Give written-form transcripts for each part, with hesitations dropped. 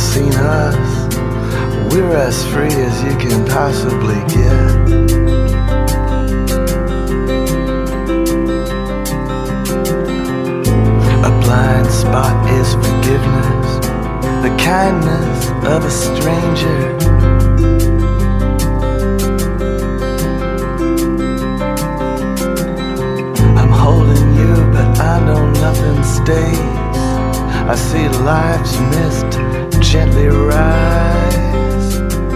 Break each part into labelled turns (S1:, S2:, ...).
S1: seen us. We're as free as you can possibly get. A blind spot is forgiveness, the kindness of a stranger. I'm holding you, but I know nothing stays. I see life's mist gently rise.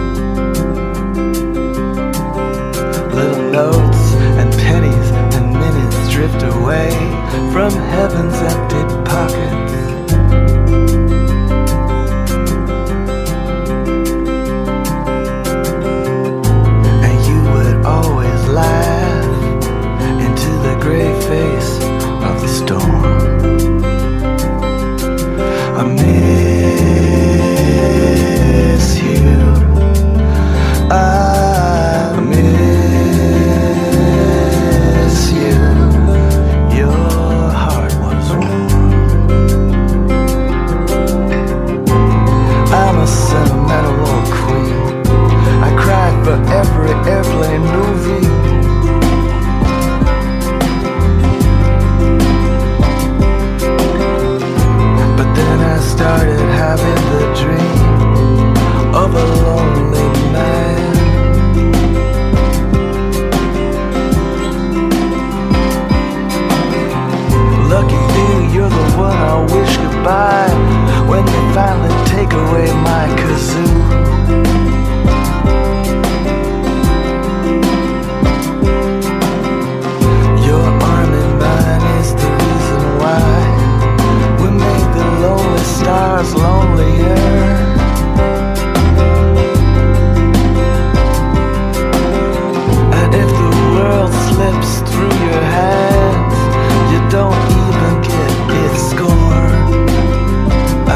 S1: Little notes and pennies and minutes drift away from heaven's empty pockets. And you would always laugh into the gray face of the storm. I miss you. I miss you. Your heart was warm. I'm a sentimental old queen. I cried for every airplane movie. Started having the dream of a lonely man. Lucky you, you're the one I wish goodbye when they finally take away my kazoo. Your arm in mine is the reason why we made the lonely stars lonelier. And if the world slips through your hands, you don't even get its score. I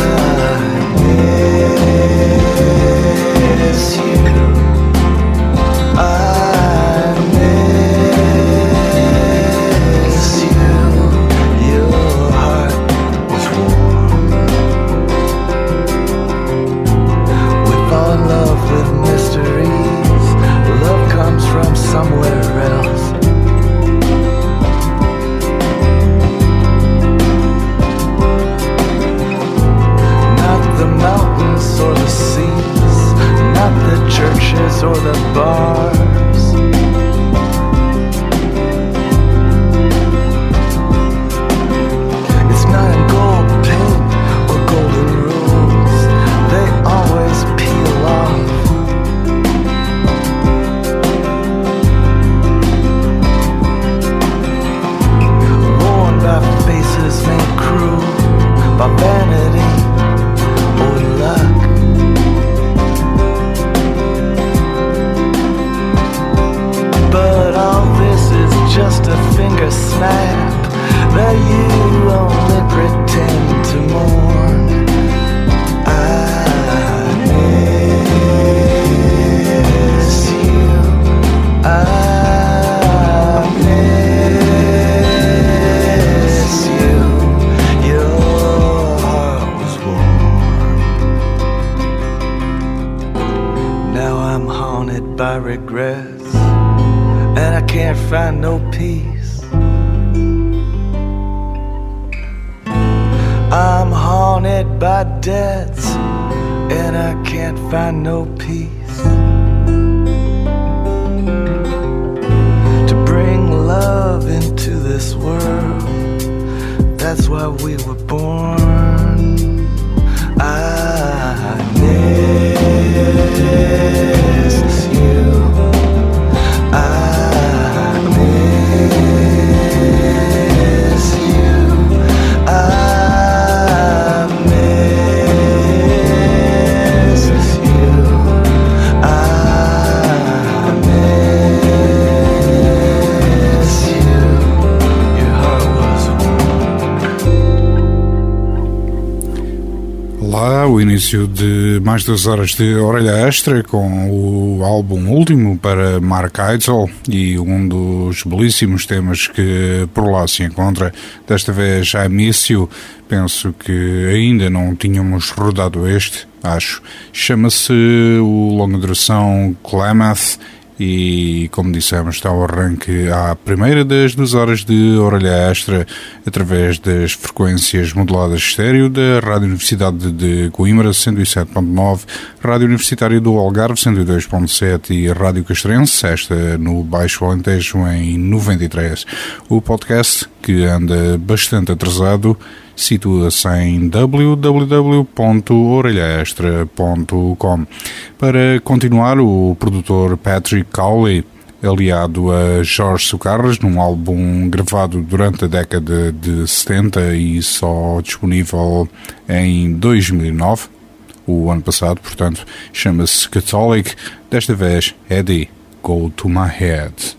S1: miss you. I miss you. Your heart was warm. We fall in love with mysteries. Love comes from somewhere else. Not the mountains or the seas, not the churches or the bars. It's not in gold paint or golden rules. They always peel off. Worn by faces made cruel by vanity or luck. But all this is just a finger snap that you only pretend to mourn. I miss you. I miss you. Your heart was warm. Now I'm haunted by regrets, and I can't find no peace. I'm haunted by debts, and I can't find no peace. To bring love into this world, that's why we were born. I miss you. I miss you. I miss you. I miss you. Your heart was warm.
S2: Lá o início de mais 2 horas de orelha extra com o álbum último para Mark Eitzel e um dos belíssimos temas que por lá se encontra, desta vez I Miss You. Penso que ainda não tínhamos rodado este acho. Chama-se o longa duração Klamath e, como dissemos, está ao arranque à primeira das 2 horas de orelha extra através das frequências moduladas estéreo da Rádio Universidade de Coimbra 107.9, Rádio Universitária do Algarve 102.7 e Rádio Castrense, esta no Baixo Alentejo em 93. O podcast, que anda bastante atrasado, situa-se em www.orelhaextra.com. Para continuar, o produtor Patrick Cowley, aliado a Jorge Socarras, num álbum gravado durante a década de 70 e só disponível em 2009, o ano passado, portanto, chama-se Catholic, desta vez Eddie, Go to My Head.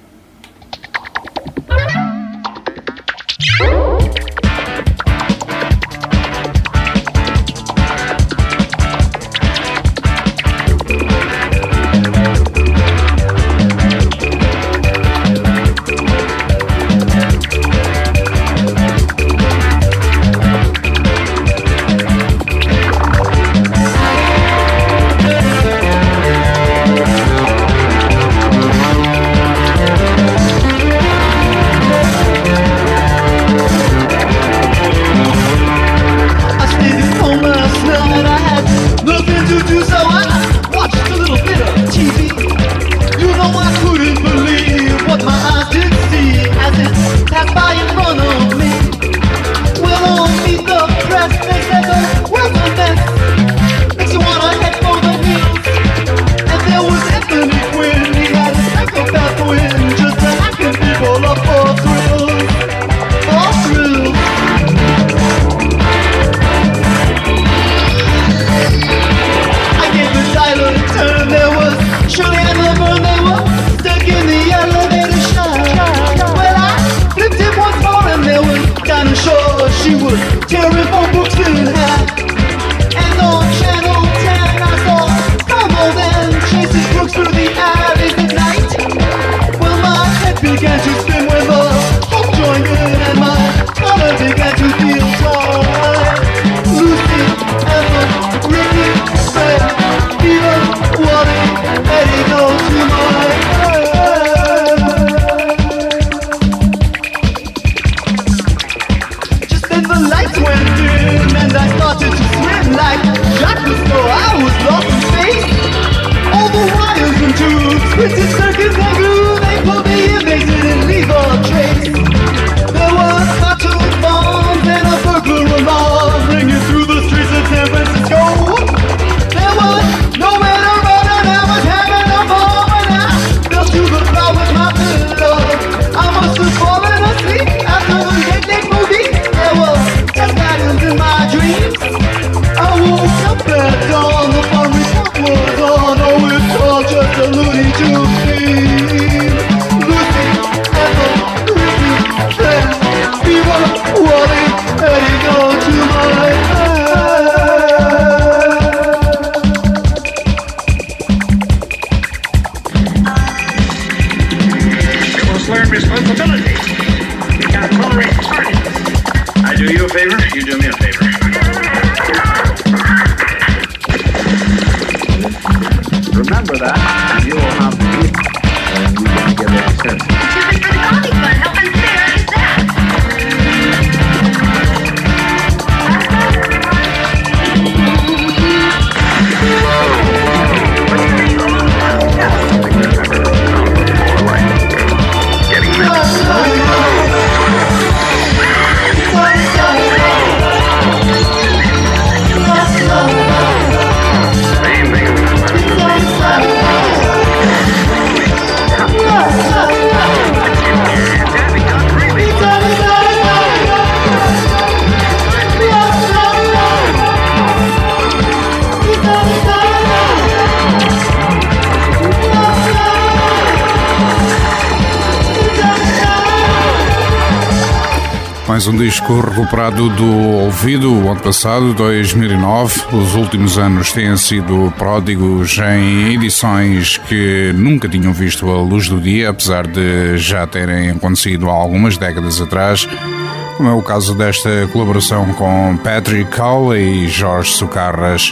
S2: Mais um disco recuperado do ouvido o ano passado, 2009. Os últimos anos têm sido pródigos em edições que nunca tinham visto a luz do dia, apesar de já terem acontecido há algumas décadas atrás, como é o caso desta colaboração com Patrick Cowley e Jorge Socarras,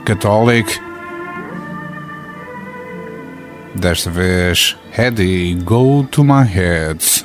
S2: Catholic. Desta vez, Heady, Go to My Head.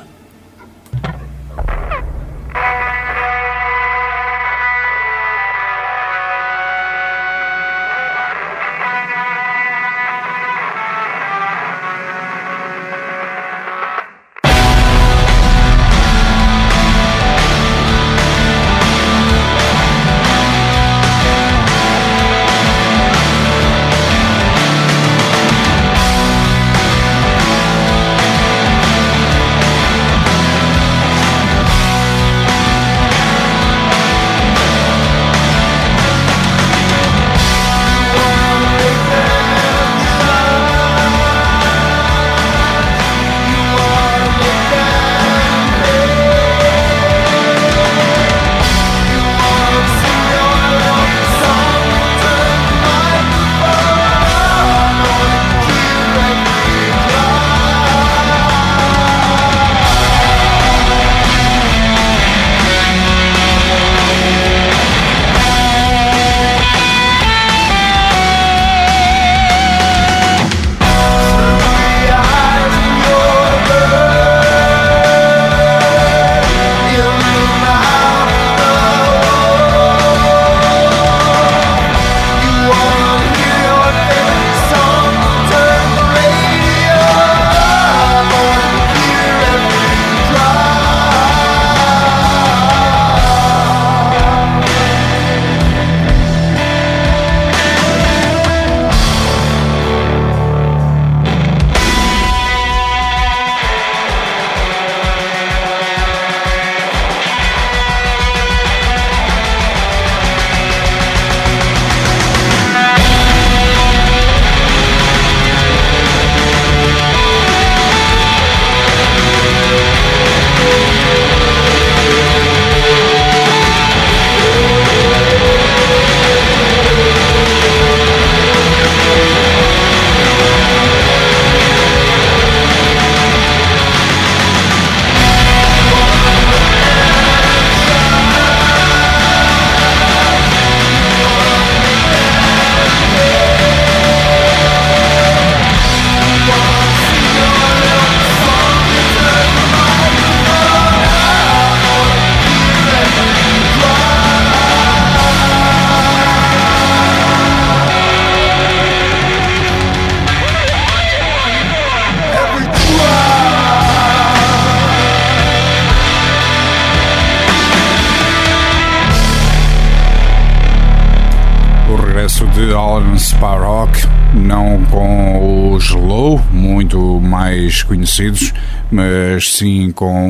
S2: De Alan Sparrock, não com os Low, muito mais conhecidos, mas sim com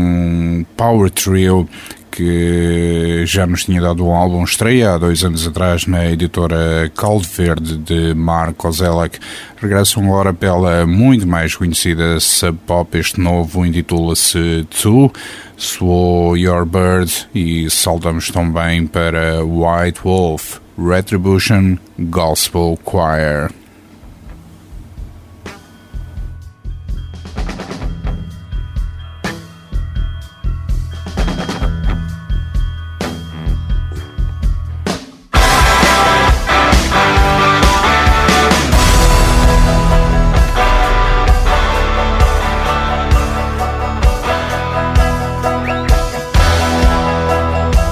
S2: um Power Trio que já nos tinha dado um álbum estreia há 2 anos atrás na editora Caldo Verde de Mark Kozelek. Regressam agora pela muito mais conhecida Sub Pop. Este novo intitula-se Two, soou Your Bird e saltamos também para White Wolf, Retribution Gospel Choir.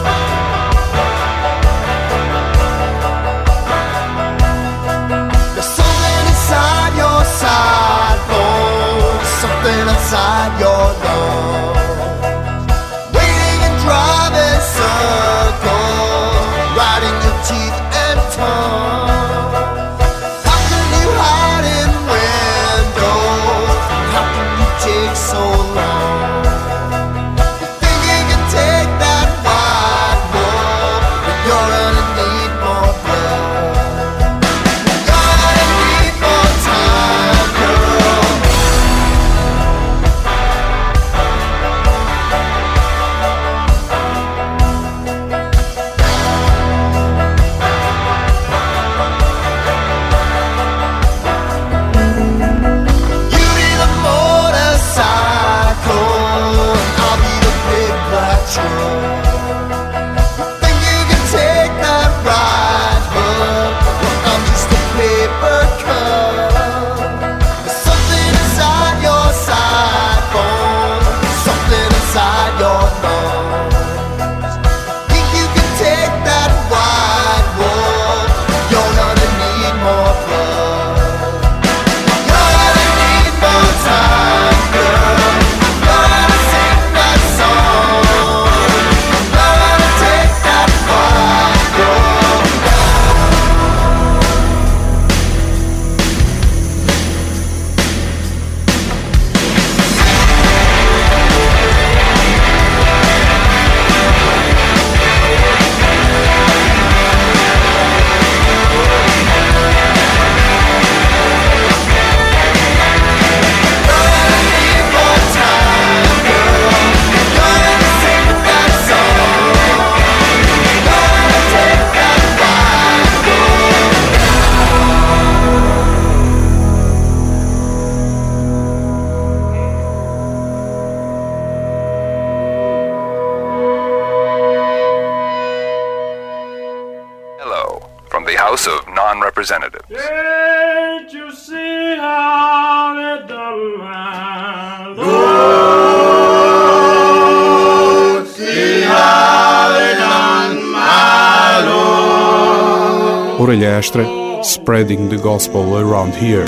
S1: The
S3: House of Non-Representatives.
S4: Can't you see how they done my
S5: Lord? See how they done my Lord.
S2: Orelha Extra, spreading the gospel around here.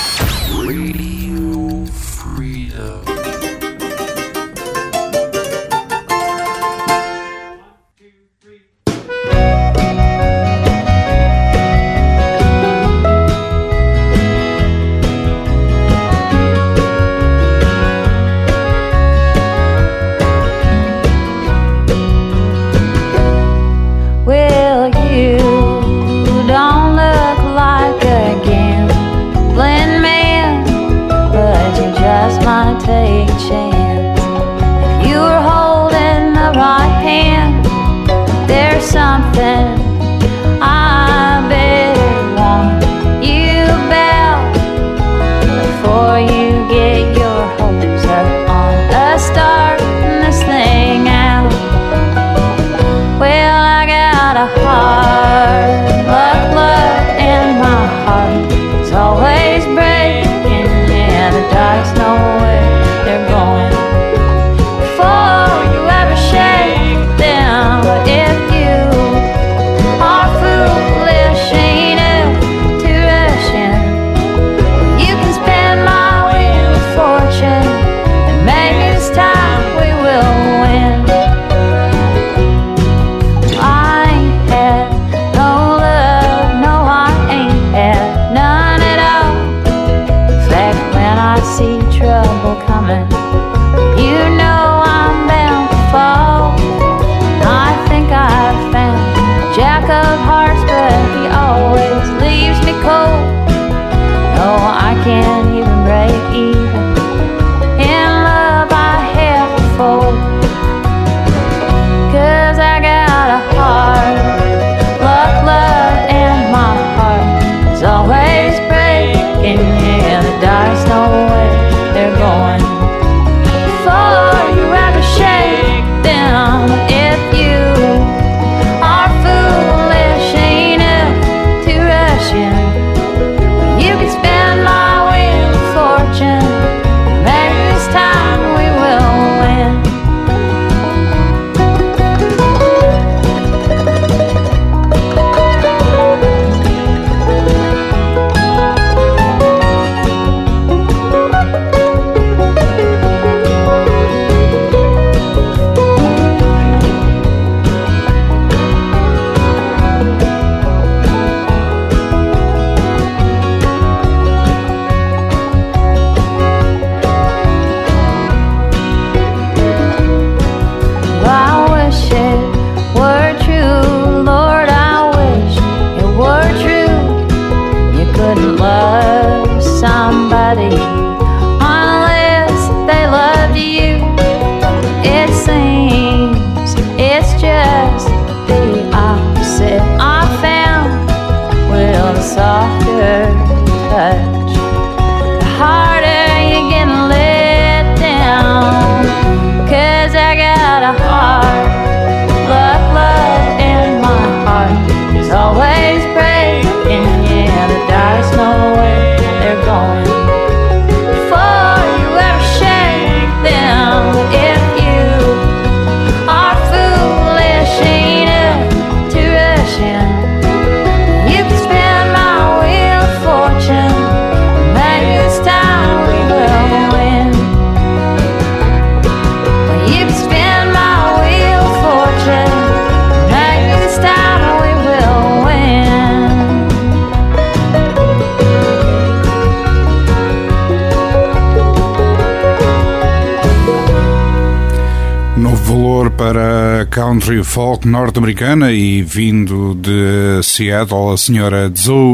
S2: Para country folk norte-americana e vindo de Seattle, a senhora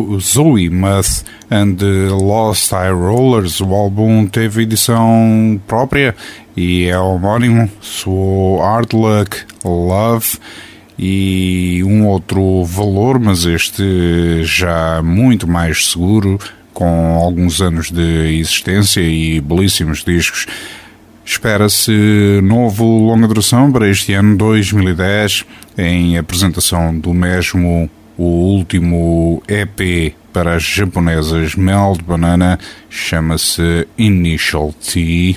S2: Zoe Muth and the Lost High Rollers. O álbum teve edição própria e é homónimo, soou Hard Luck Love e um outro valor, mas este já muito mais seguro, com alguns anos de existência e belíssimos discos. Espera-se novo longa duração para este ano 2010, em apresentação do mesmo O último EP para as japonesas Melt Banana chama-se Initial T.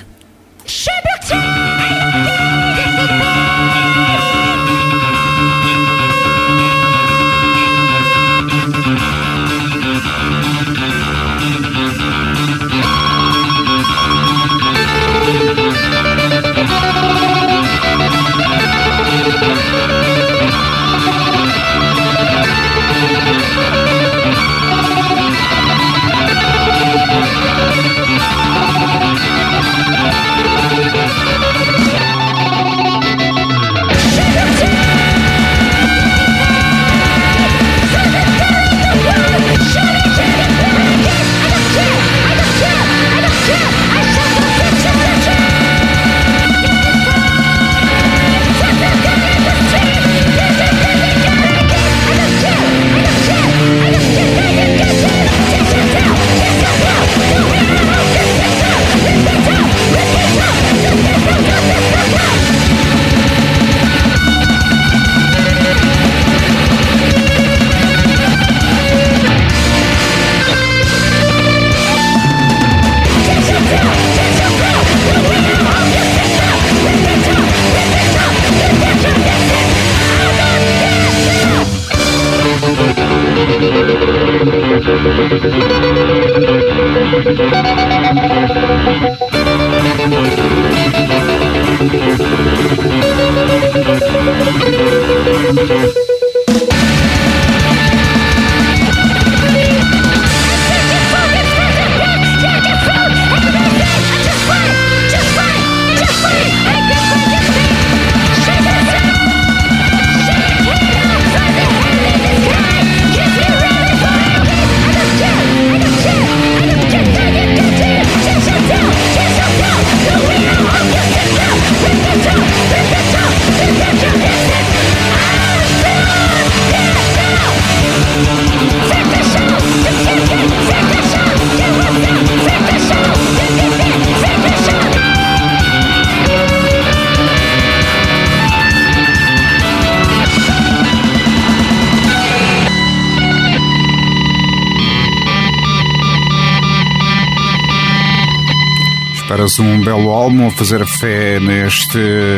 S2: Para-se um belo álbum a fazer fé neste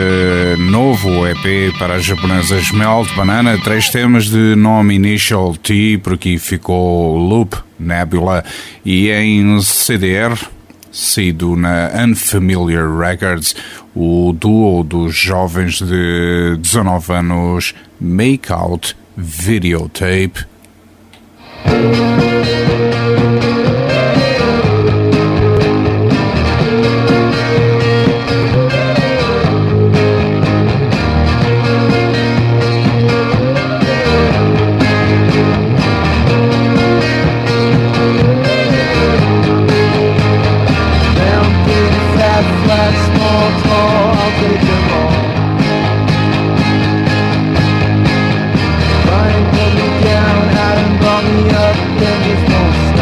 S2: novo EP para as japonesas Melt Banana. 3 temas de nome Initial T, por aqui ficou Loop, Nebula, e em CDR, saído na Unfamiliar Records, o duo dos jovens de 19 anos Make Out Videotape.
S1: Down, out and brought me up, then there's no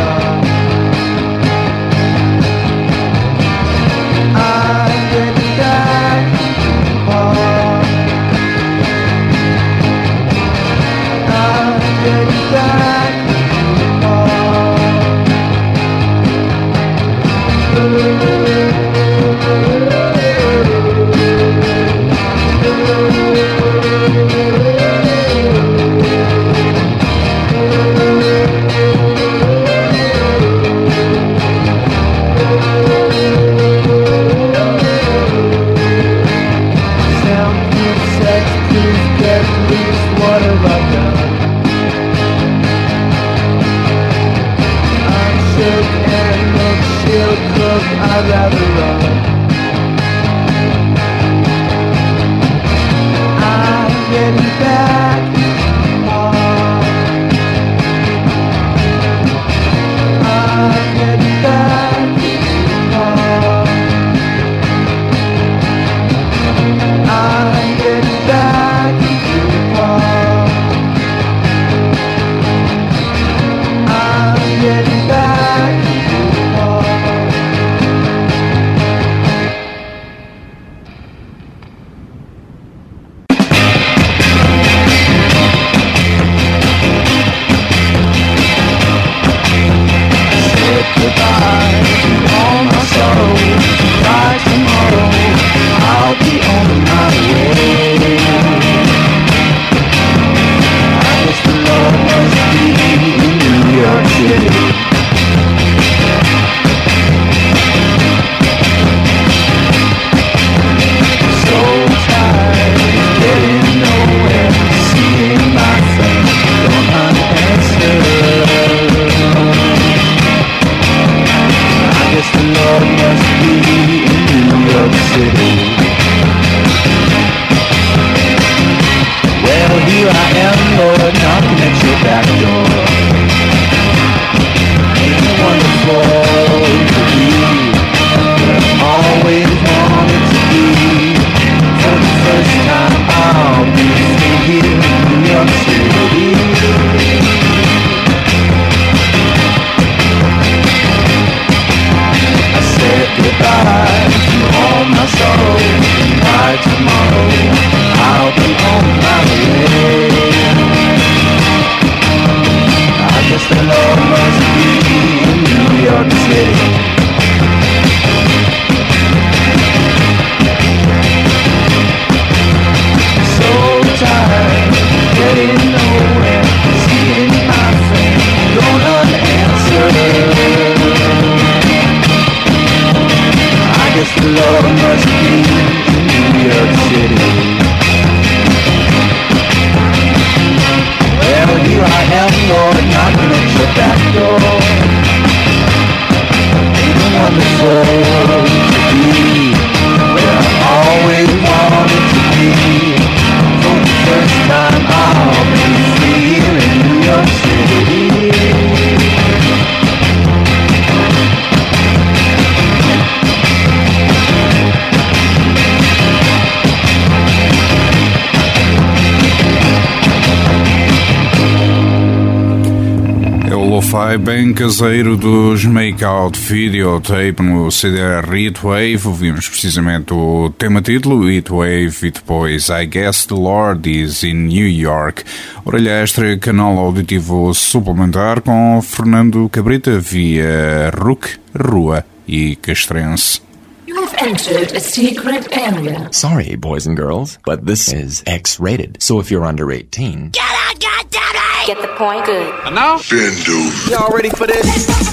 S1: landlord knocking at your back door. Ain't it wonderful to be where I always wanted to be? For the first time I'll be here in New York City. I said goodbye to all my sorrow. By tomorrow I'll be on my way. I guess the love must be in New York City. So tired, getting nowhere, seeing my friend gone unanswered. I guess the love must be in New York City. Well, here I am, Lord, knocking at your back door. Ain't it wonderful to be where I always wanted to be? For the first time I'll be free here in New York City.
S2: Lo-fi bem caseiro dos Make-Out Videotape no CD Heatwave. Ouvimos precisamente o tema título Heatwave e depois I Guess the Lord is in New York. Orelha extra, canal auditivo suplementar com Fernando Cabrita via RUC, Rua e Castrense.
S3: You've entered a secret area.
S6: Sorry, boys and girls, but this is X-rated. So if you're under 18...
S3: Get out, goddammit! Get the point? Good.
S5: And now?
S1: Y'all ready for this?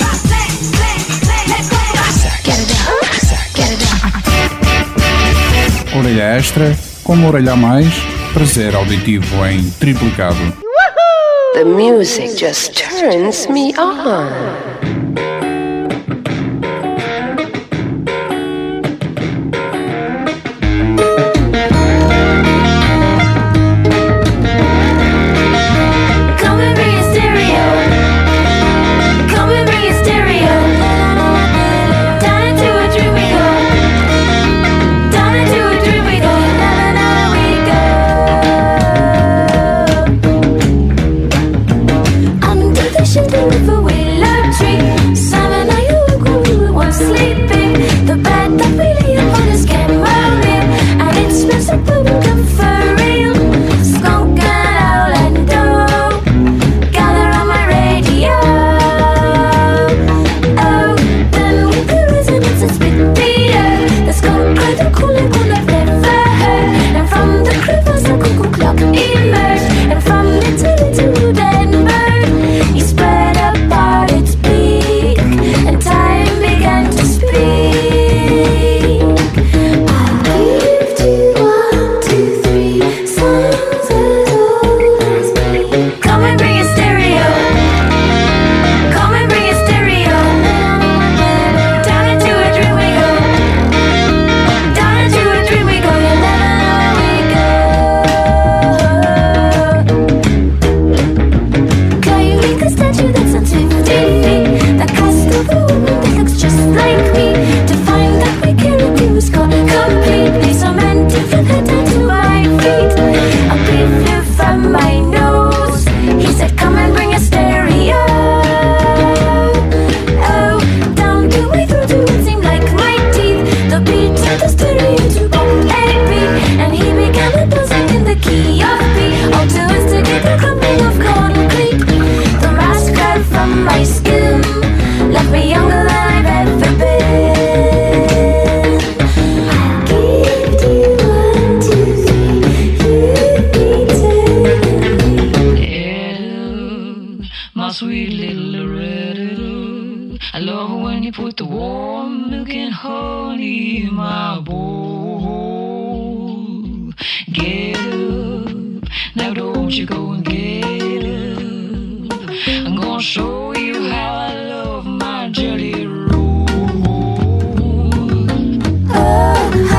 S3: Get it down. Get it down.
S2: Orelha extra, como orelha a mais, prazer auditivo em triplicado.
S3: The music just turns me on.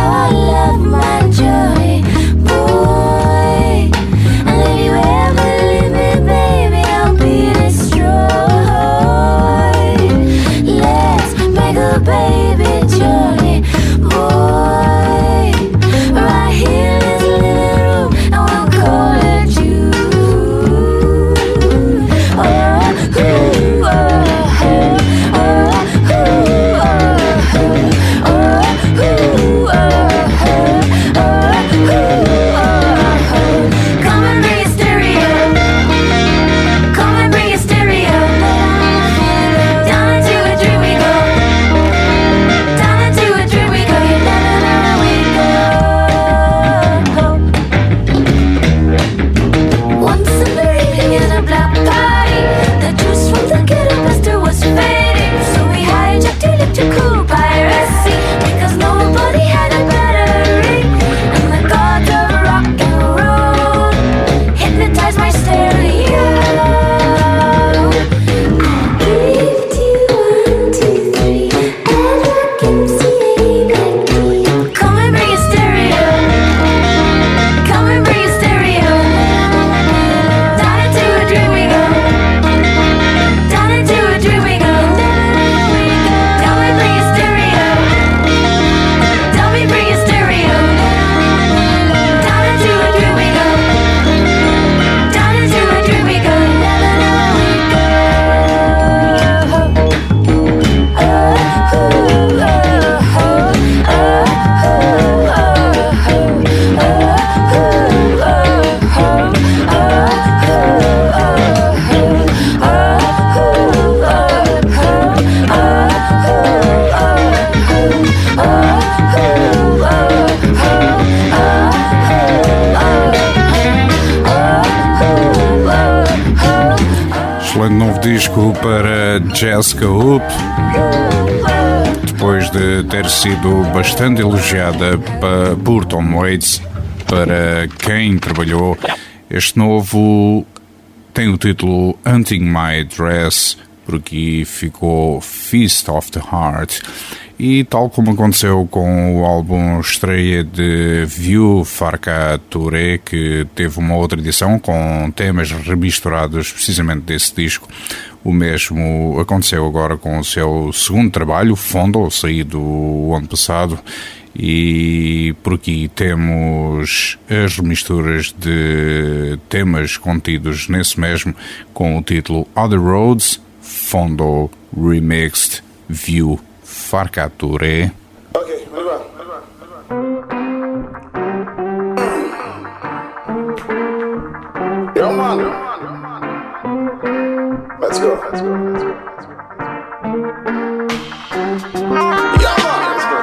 S7: Boy, and anywhere
S2: disco para Jessica Hoop, depois de ter sido bastante elogiada por Tom Waits, para quem trabalhou. Este novo tem o título Hunting My Dress, por aqui ficou Feast of the Heart. E tal como aconteceu com o álbum estreia de Vieux Farka Touré, que teve uma outra edição com temas remisturados precisamente desse disco, o mesmo aconteceu agora com o seu segundo trabalho, Fondle, saído o ano passado. E por aqui temos as remisturas de temas contidos nesse mesmo, com o título Other Roads, Fondle Remixed, Vieux Farka Touré.
S5: Okay, move on. Yo, man. Let's go. Let's go. Let's go. Yeah, man. Let's go.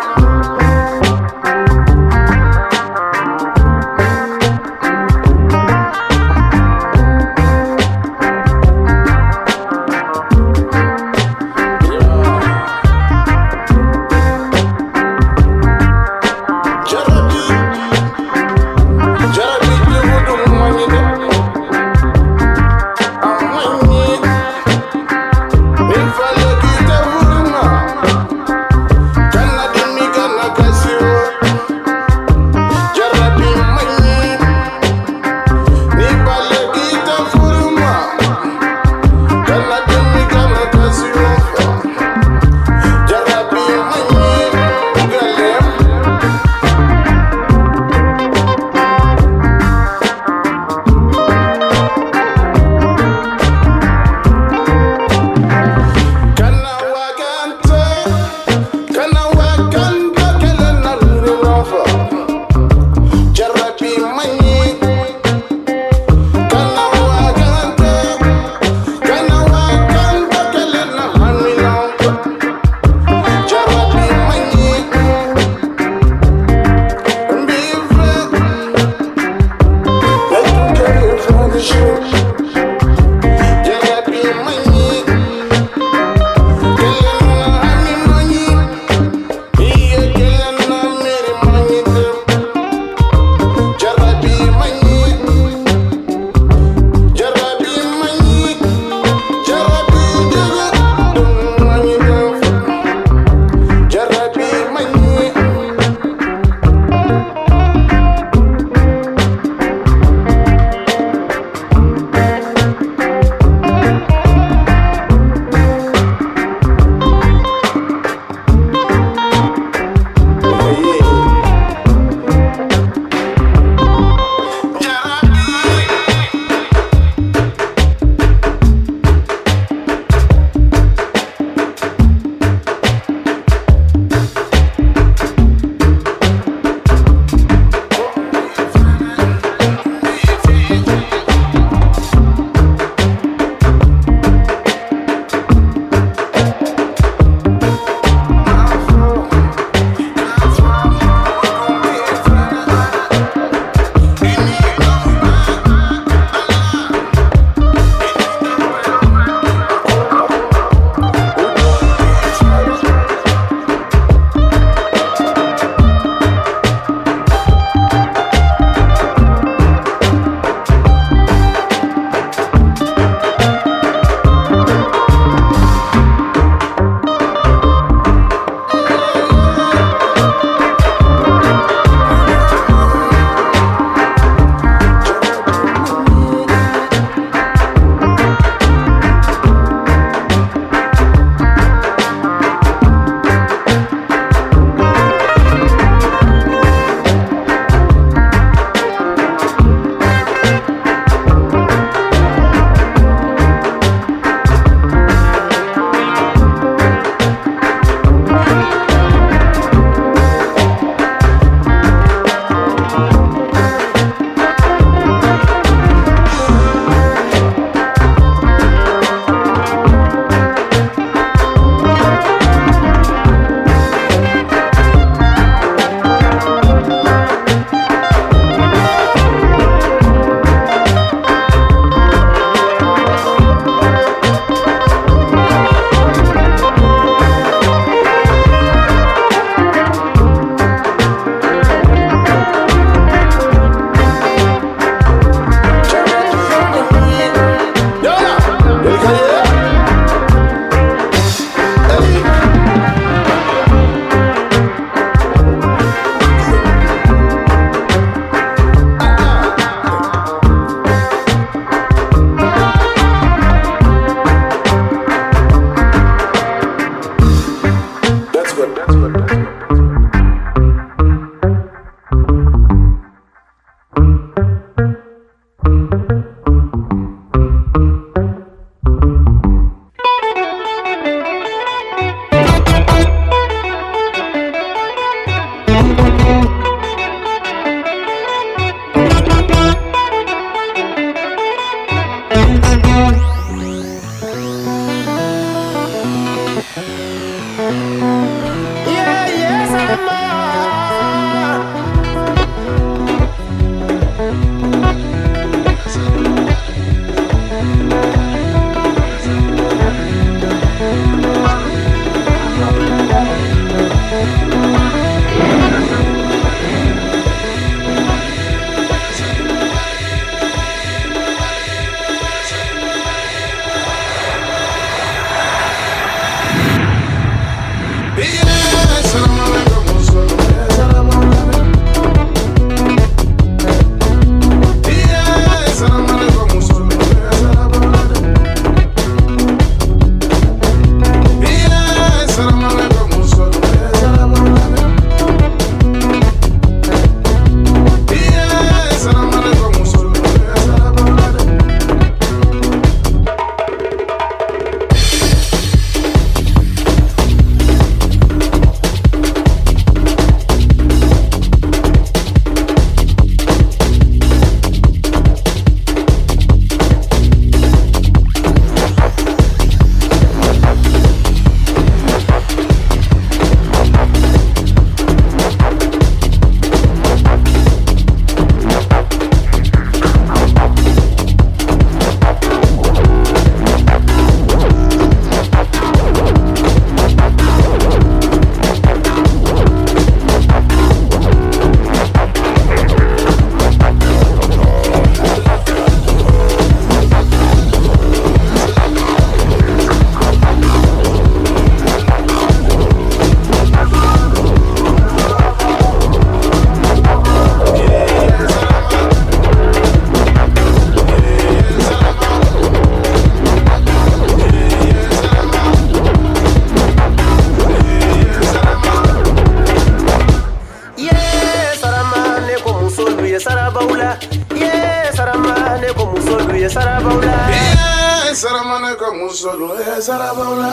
S1: ye sarabaula. Ye saramane ko musolu ye sarabaula.
S5: Ye saramane ko musolu ye sarabaula.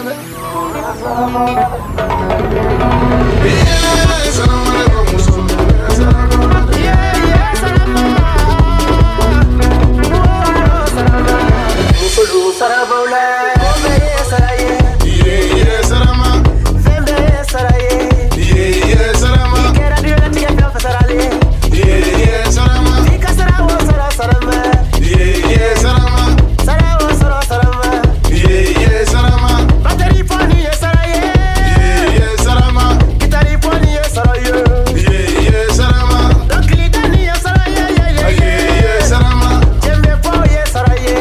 S5: Ye saramane ko musolu ye sarabaula. Ye saramane. Musolu sarabaula. Ye saraye. Ye sarama. Fembe saraye. Ye sarama. Kera dio la tia fel sarale. Ye sarama. Ika sarawo sarama. Ye sarama. Sarawo sarama. Ye sarama. Bateri poni ye saraye. Ye sarama. Gitari poni ye saraye. Ye sarama. Dokli dani ye saraye. Ye sarama. Jembe po ye saraye.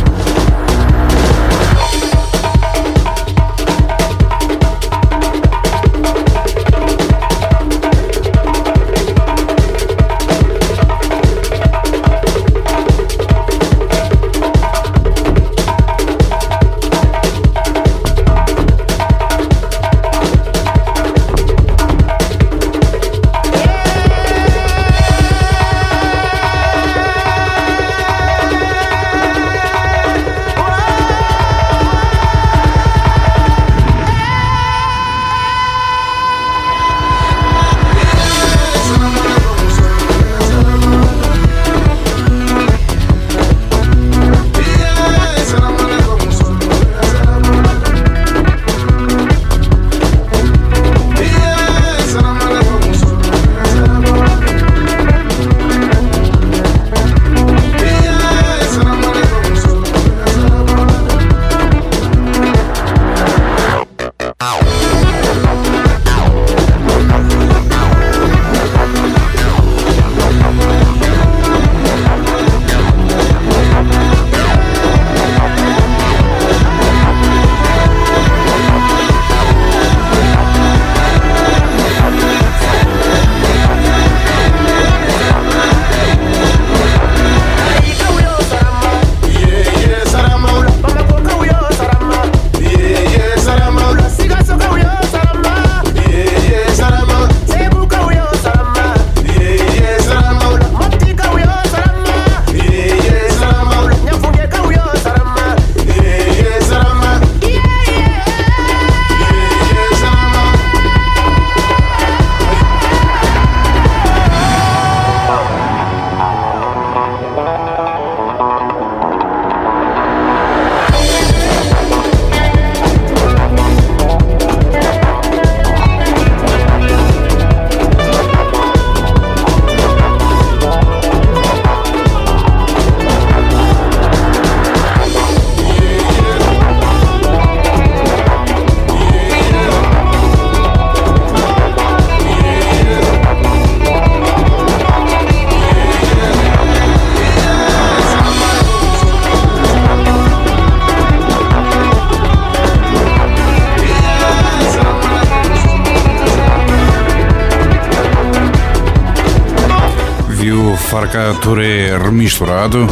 S2: Farka Touré remisturado,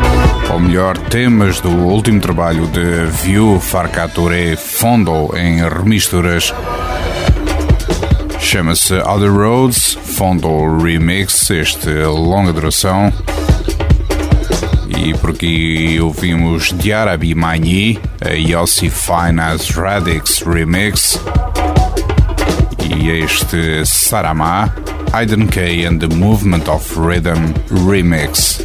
S2: ou melhor, temas do último trabalho de Vieux Farka Touré Fondo em remisturas. Chama-se Other Roads, Fondo Remix, este longa duração. E por aqui ouvimos Diarabi Magni, a Yossi Finance Radix Remix. E este Sarama, Aiden K and the Movement of Rhythm Remix.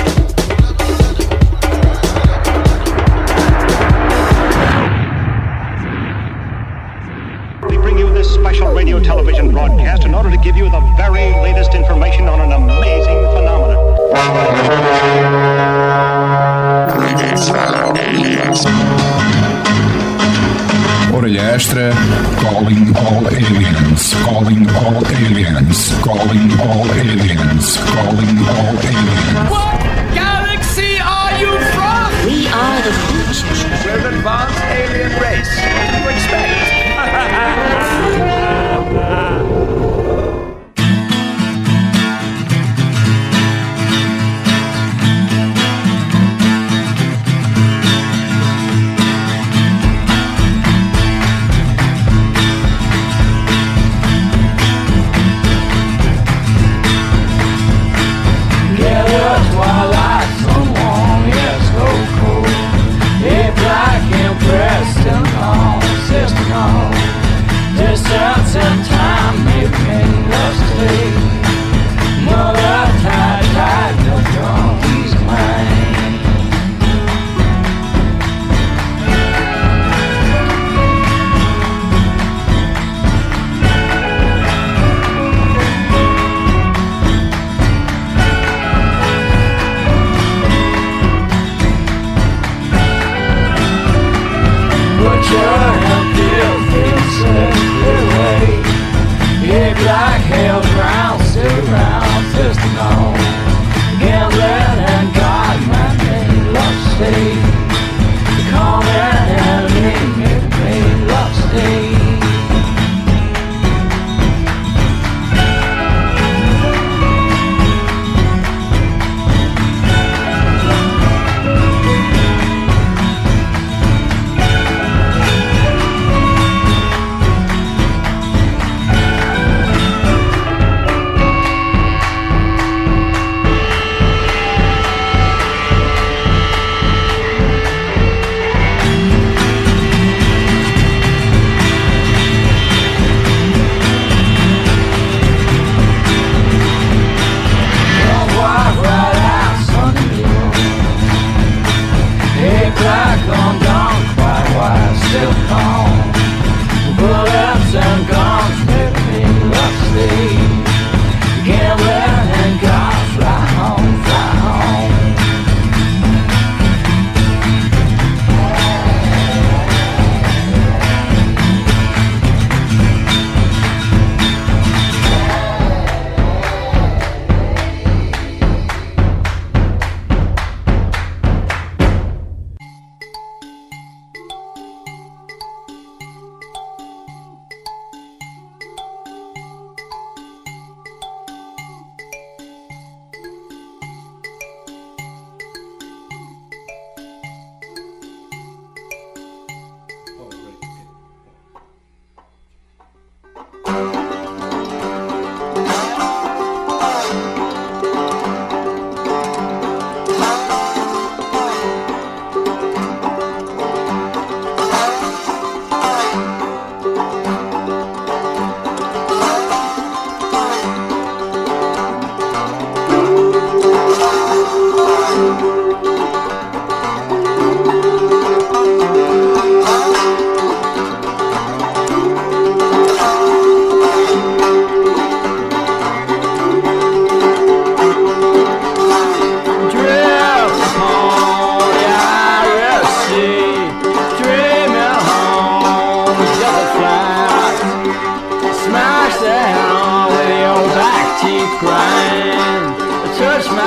S7: We bring you this special radio television broadcast in order to give you the very latest information on an amazing phenomenon.
S2: Orelha Extra, calling all aliens, calling all aliens, calling all aliens, calling all aliens.
S8: What galaxy are you from?
S3: We are the future.
S8: We're an advanced alien race. What do you expect?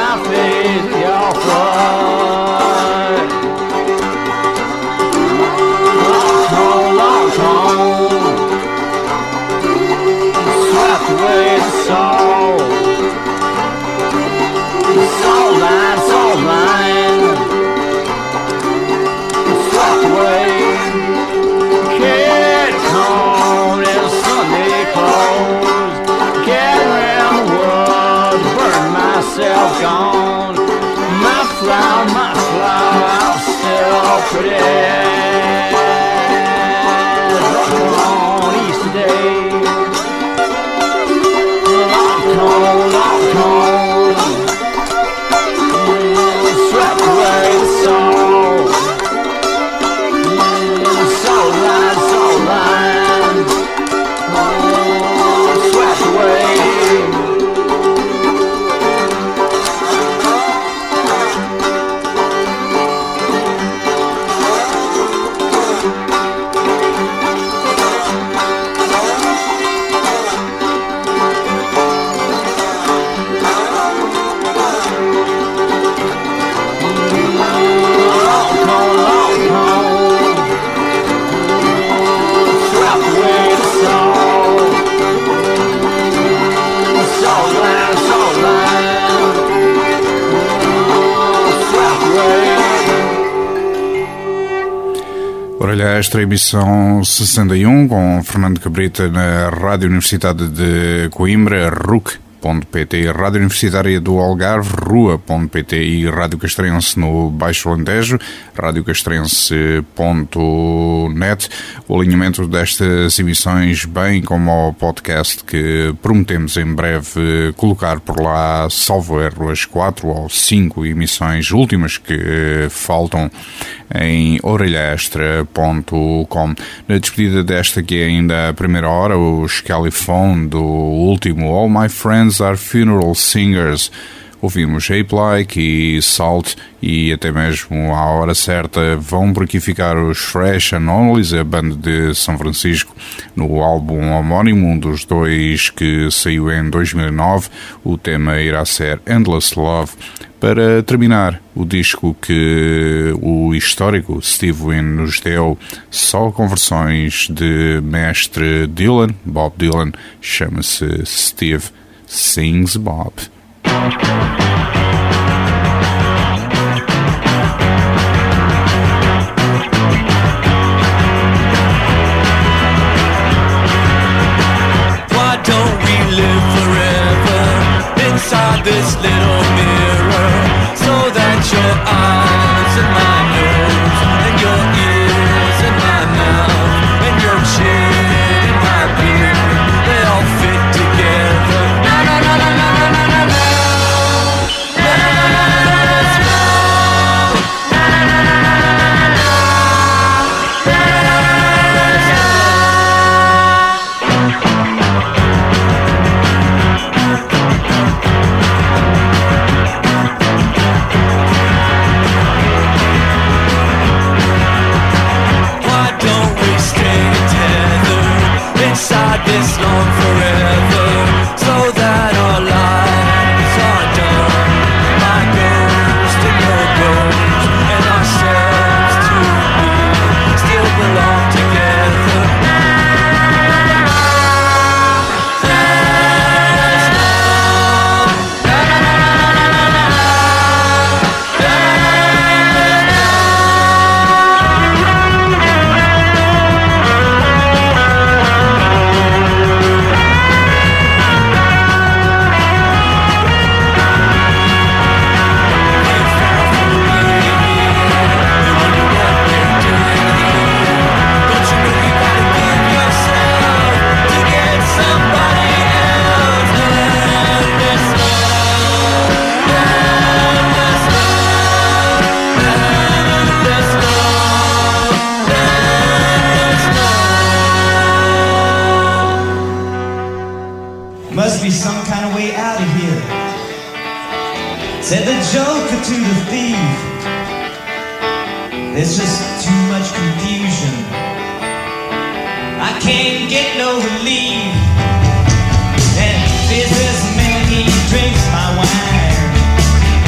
S8: my face with your foot. Lost home, swept away the soul. Soul line, swept away. Kid home in Sunday clothes, getting around the world, burn myself gone. My flower, I'm still pretty. Rockin' on Easter Day. Long cold, swept away the soul. Soul line, swept away.
S2: Orelha Extra, emissão 61, com Fernando Cabrita na Rádio Universidade de Coimbra, RUC.pt, Rádio Universitária do Algarve, RUA.pt e Rádio Castrense no Baixo Alentejo, radiocastrense.net. O alinhamento destas emissões, bem como o podcast que prometemos em breve colocar por lá, salvo erro, as 4 ou 5 emissões últimas que faltam em orelhaextra.com. Na despedida desta, que é ainda a primeira hora, o Scalifone do último All My Friends Are Funeral Singers. Ouvimos Ape Like e Salt, e até mesmo à hora certa vão por aqui ficar os Fresh Anomalies, a banda de São Francisco, no álbum homónimo, um dos dois que saiu em 2009. O tema irá ser Endless Love. Para terminar, o disco que o histórico Steve Wynn nos deu, só com versões de mestre Dylan, Bob Dylan, chama-se Steve Sings Bob.
S9: Why don't we live forever inside this little mirror, so that your eyes and my nose and your ears and my mouth and your chin and my beard, they all fit together. No, no, no, no, no, no, no, no, no. Inside this long forever, so that our lives are done. My ghost and your ghost and ourselves to be still belong together. There's love. Na, na, na, na, na, na, na, na.
S10: Must be some kind of way out of here, said the joker to the thief. There's just too much confusion, I can't get no relief. And businessman, he drinks my wine,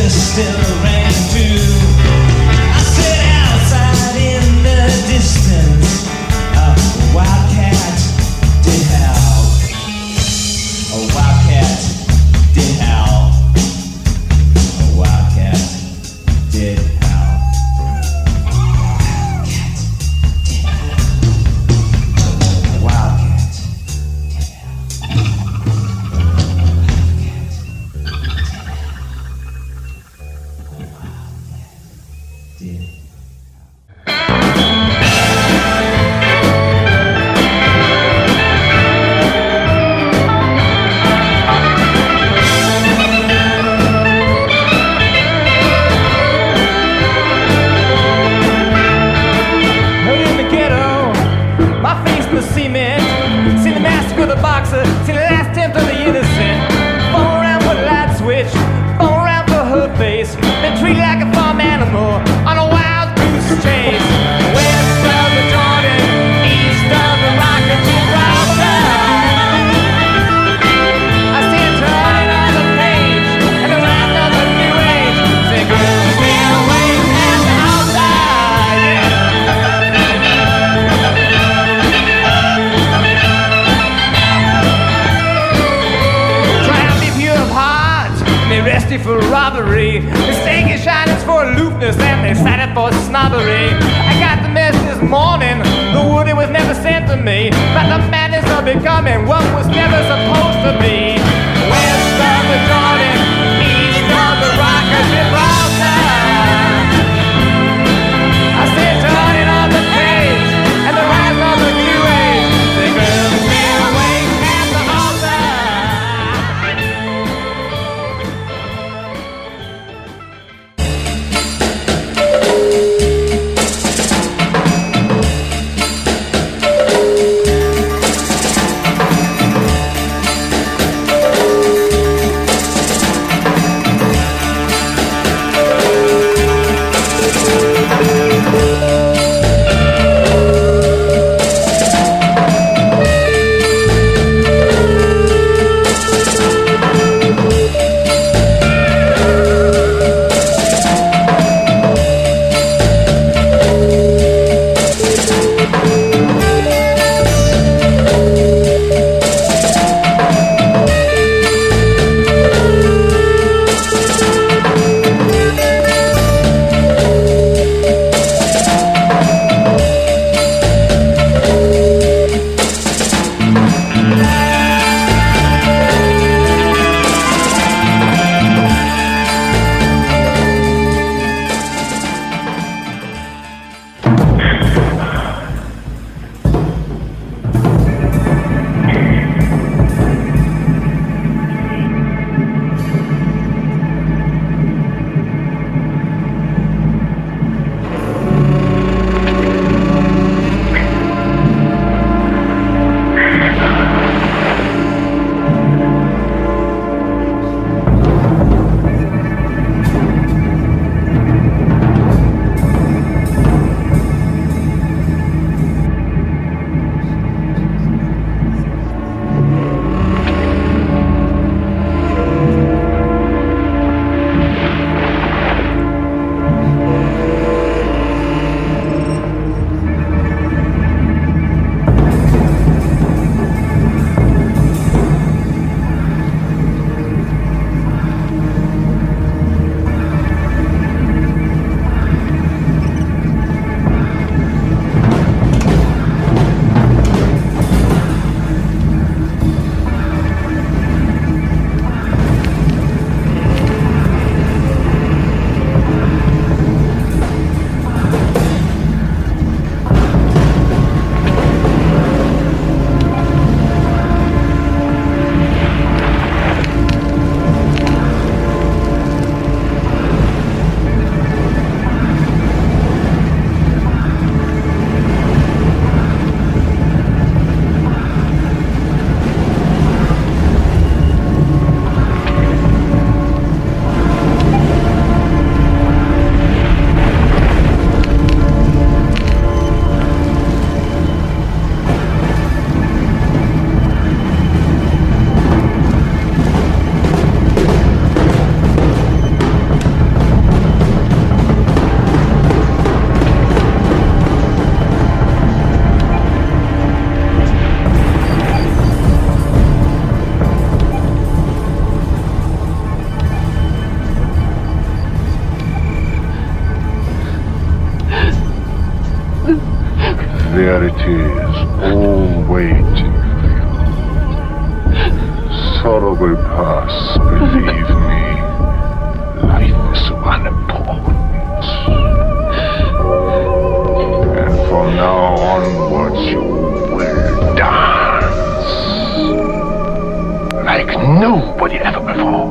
S10: still rang true. I sit outside in the distance. A wildcat did howl. A wildcat did howl. A wildcat did howl. A wildcat did for robbery. Mistake is shyness for aloofness, and they cite it for snobbery. I got the mess this morning, the wood it was never sent to me, but the madness of becoming what was never supposed to be. West of the Jordan, east of the Rockers, Gibraltar. I said turning on the page, and the rise of the new age. The girls stay awake at the altar.
S11: there it is, all waiting for you. Sorrow will pass, believe me. Life is unimportant. And from now onwards you will dance like nobody ever before.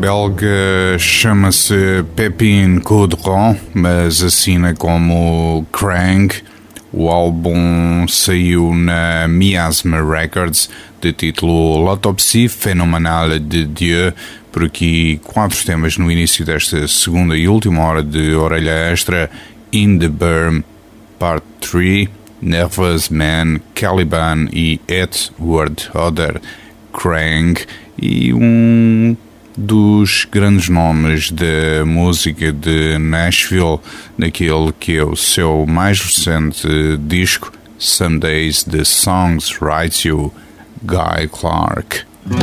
S2: belga chama-se Pépin Caudron, mas assina como Krang. O álbum saiu na Miasma Records, de título L'autopsie phénoménale de Dieu. Por aqui 4 temas no início desta segunda e última hora de Orelha Extra: In the Berm, Part 3, Nervous Man, Caliban e Edward Hodder, Krang, e um dos grandes nomes da música de Nashville, naquele que é o seu mais recente disco, Some Days the Songs Write You, Guy Clark.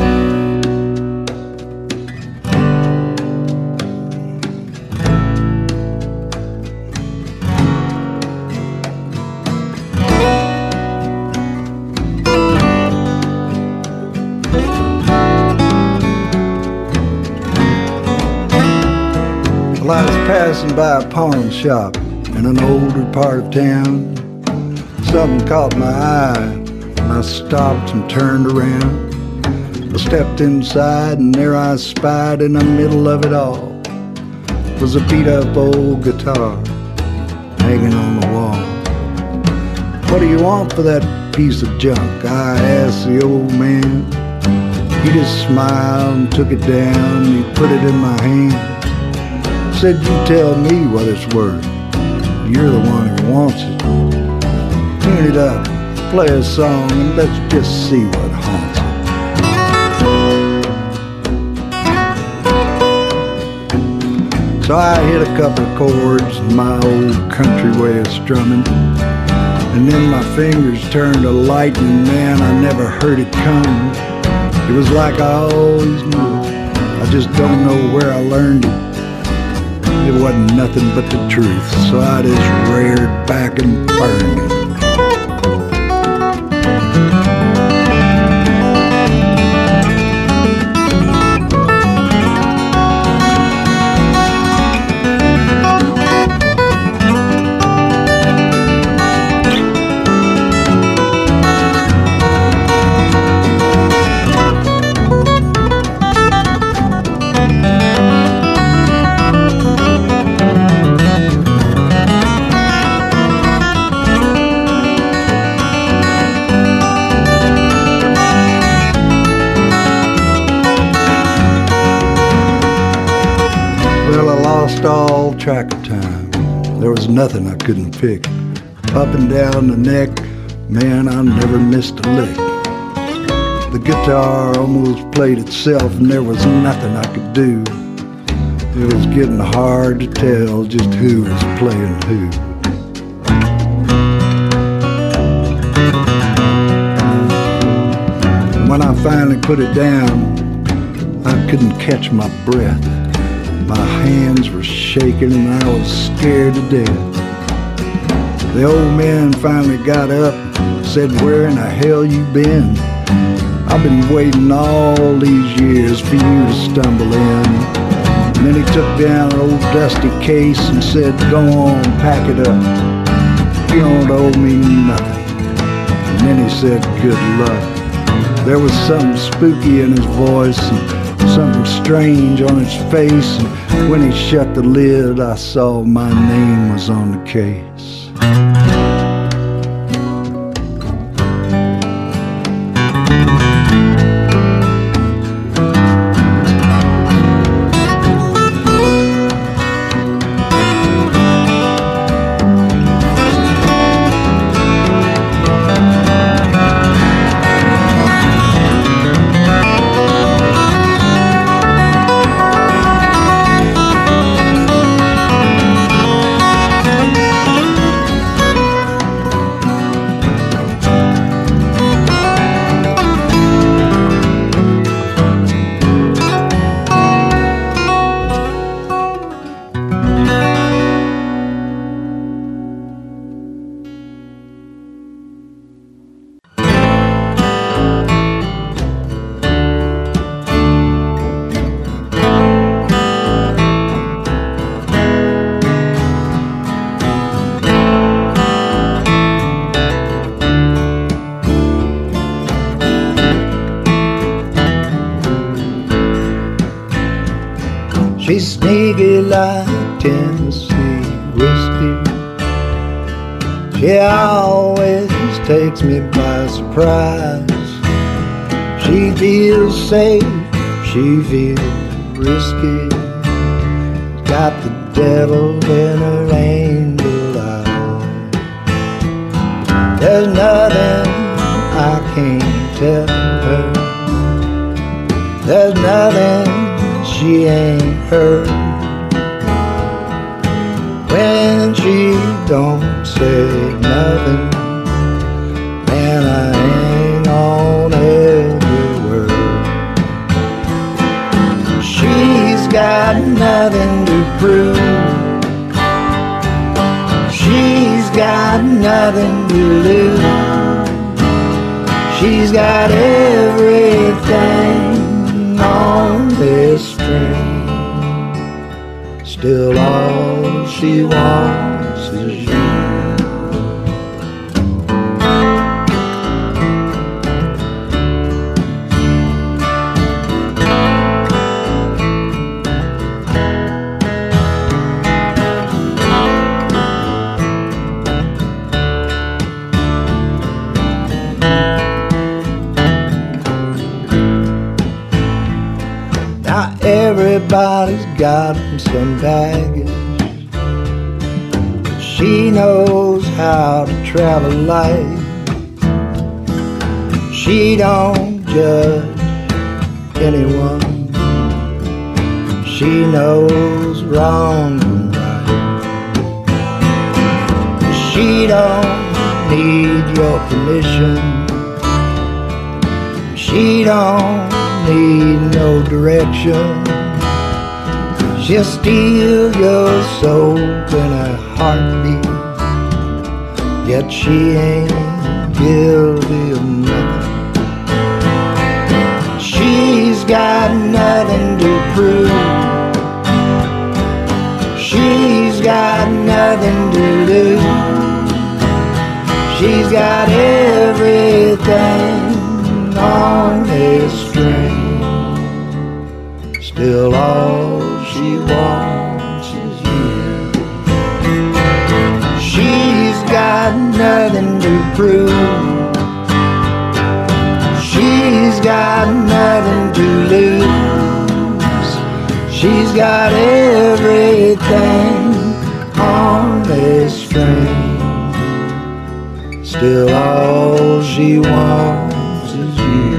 S12: I was passing by a pawn shop in an older part of town. Something caught my eye, and I stopped and turned around. I stepped inside, and there I spied in the middle of it all was a beat-up old guitar hanging on the wall. "What do you want for that piece of junk?" I asked the old man. He just smiled and took it down, and he put it in my hand. Said, "You tell me what it's worth. You're the one who wants it. Tune it up, play a song, and let's just see what haunts it." So I hit a couple of chords in my old country way of strumming, and then my fingers turned to lightning. Man, I never heard it come. It was like I always knew. I just don't know where I learned it. It wasn't nothing but the truth, so I just reared back and burned it. All track of time. There was nothing I couldn't pick. Up and down the neck, man, I never missed a lick. The guitar almost played itself, and there was nothing I could do. It was getting hard to tell just who was playing who. When I finally put it down, I couldn't catch my breath. My hands were shaking and I was scared to death. The old man finally got up and said, "Where in the hell you been? I've been waiting all these years for you to stumble in." And then he took down an old dusty case and said, "Go on, pack it up. You don't owe me nothing." And then he said, "Good luck." There was something spooky in his voice and something strange on his face, and when he shut the lid, I saw my name was on the case. boogie like Tennessee whiskey. She always takes me by surprise. She feels safe, she feels risky. Got the devil in her angel eyes. There's nothing I can't tell her. There's nothing she ain't heard. When she don't say nothing, man, I hang on every word. She's got nothing to prove. She's got nothing to lose. She's got everything on this string. Still all she wants is you. Now everybody's got some baggage. She knows how to travel light. She don't judge anyone. She knows wrong from right. She don't need your permission. She don't need no direction. She'll steal your soul in a heartbeat. Yet she ain't guilty of nothing. She's got nothing to prove. She's got nothing to lose. She's got everything on a string. Still all she wants is you. She's got nothing to prove. She's got nothing to lose. She's got everything on a string. Still all she wants is you.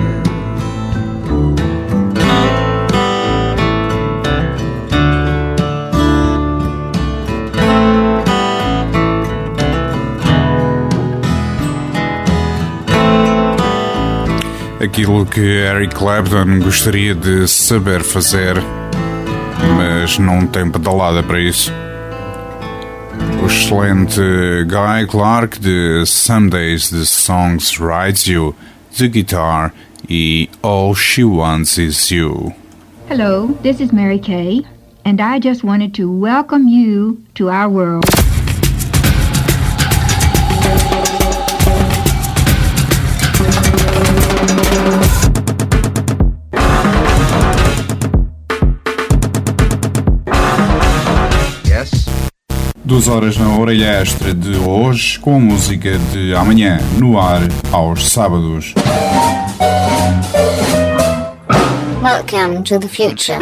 S2: Aquilo que Eric Clapton gostaria de saber fazer, mas não tem pedalada para isso. O excelente Guy Clark de Some Days the Songs Rides You, The Guitar e All She Wants Is You.
S13: Hello, this is Mary Kay, and I just wanted to welcome you to our world.
S2: Yes. 2 horas na orelha extra de hoje, com a música de amanhã, no ar aos sábados.
S3: Welcome to the future.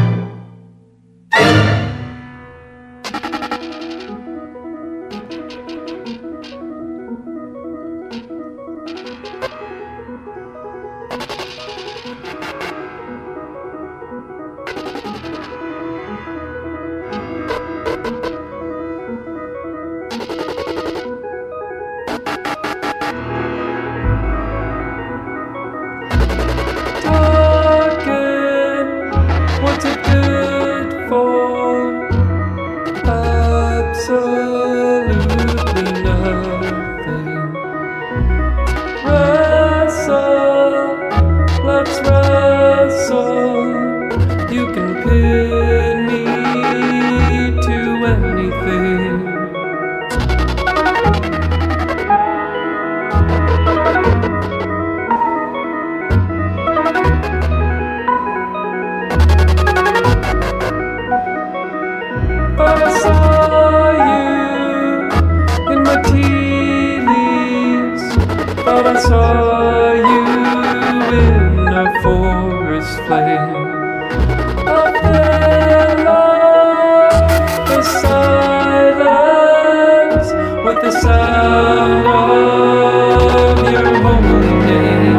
S9: What's it good for? Absolutely nothing. Wrestle, let's wrestle. You can pin me to anything.
S14: But I saw you in a forest flame. Up there lies the silence with the sound of your holy name.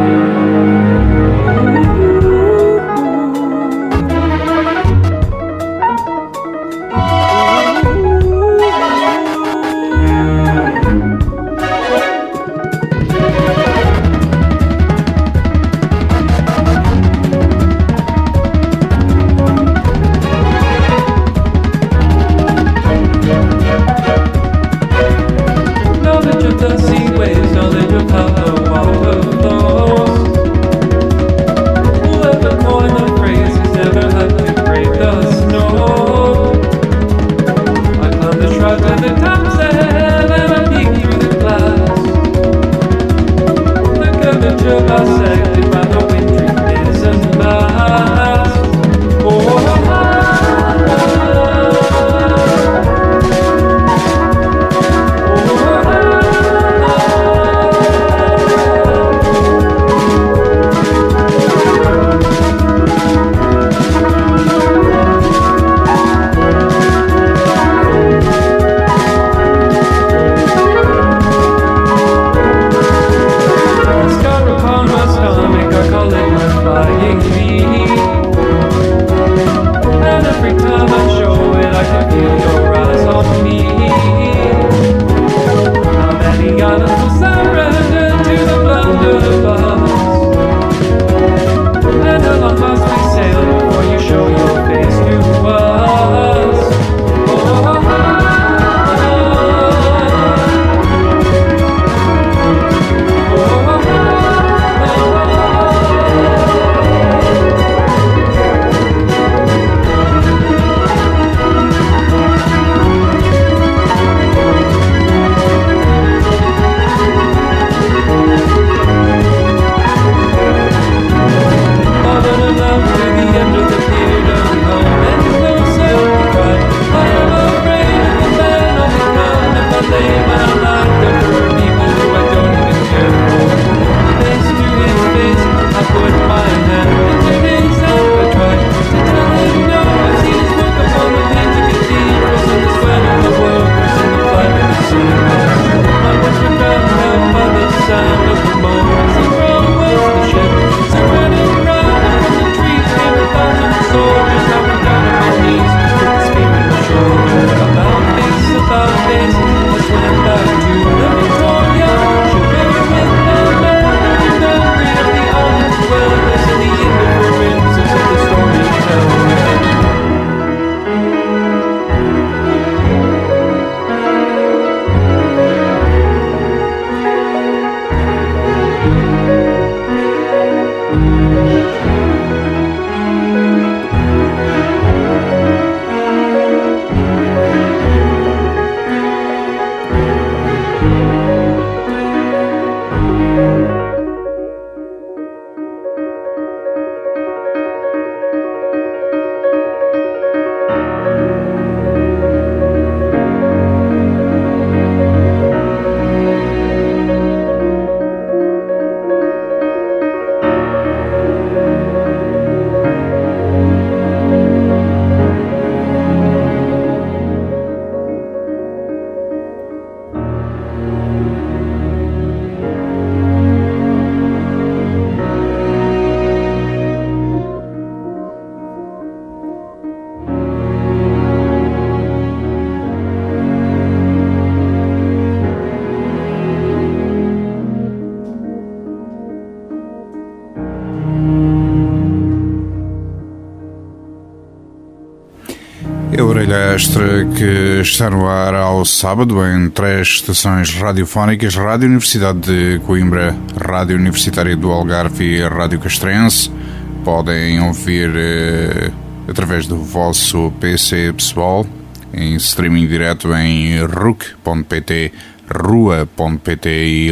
S2: É a Orelha Extra, que está no ar ao sábado em 3 estações radiofónicas: Rádio Universidade de Coimbra, Rádio Universitária do Algarve e Rádio Castrense. Podem ouvir através do vosso PC pessoal, em streaming direto em RUC.pt, rua.pt e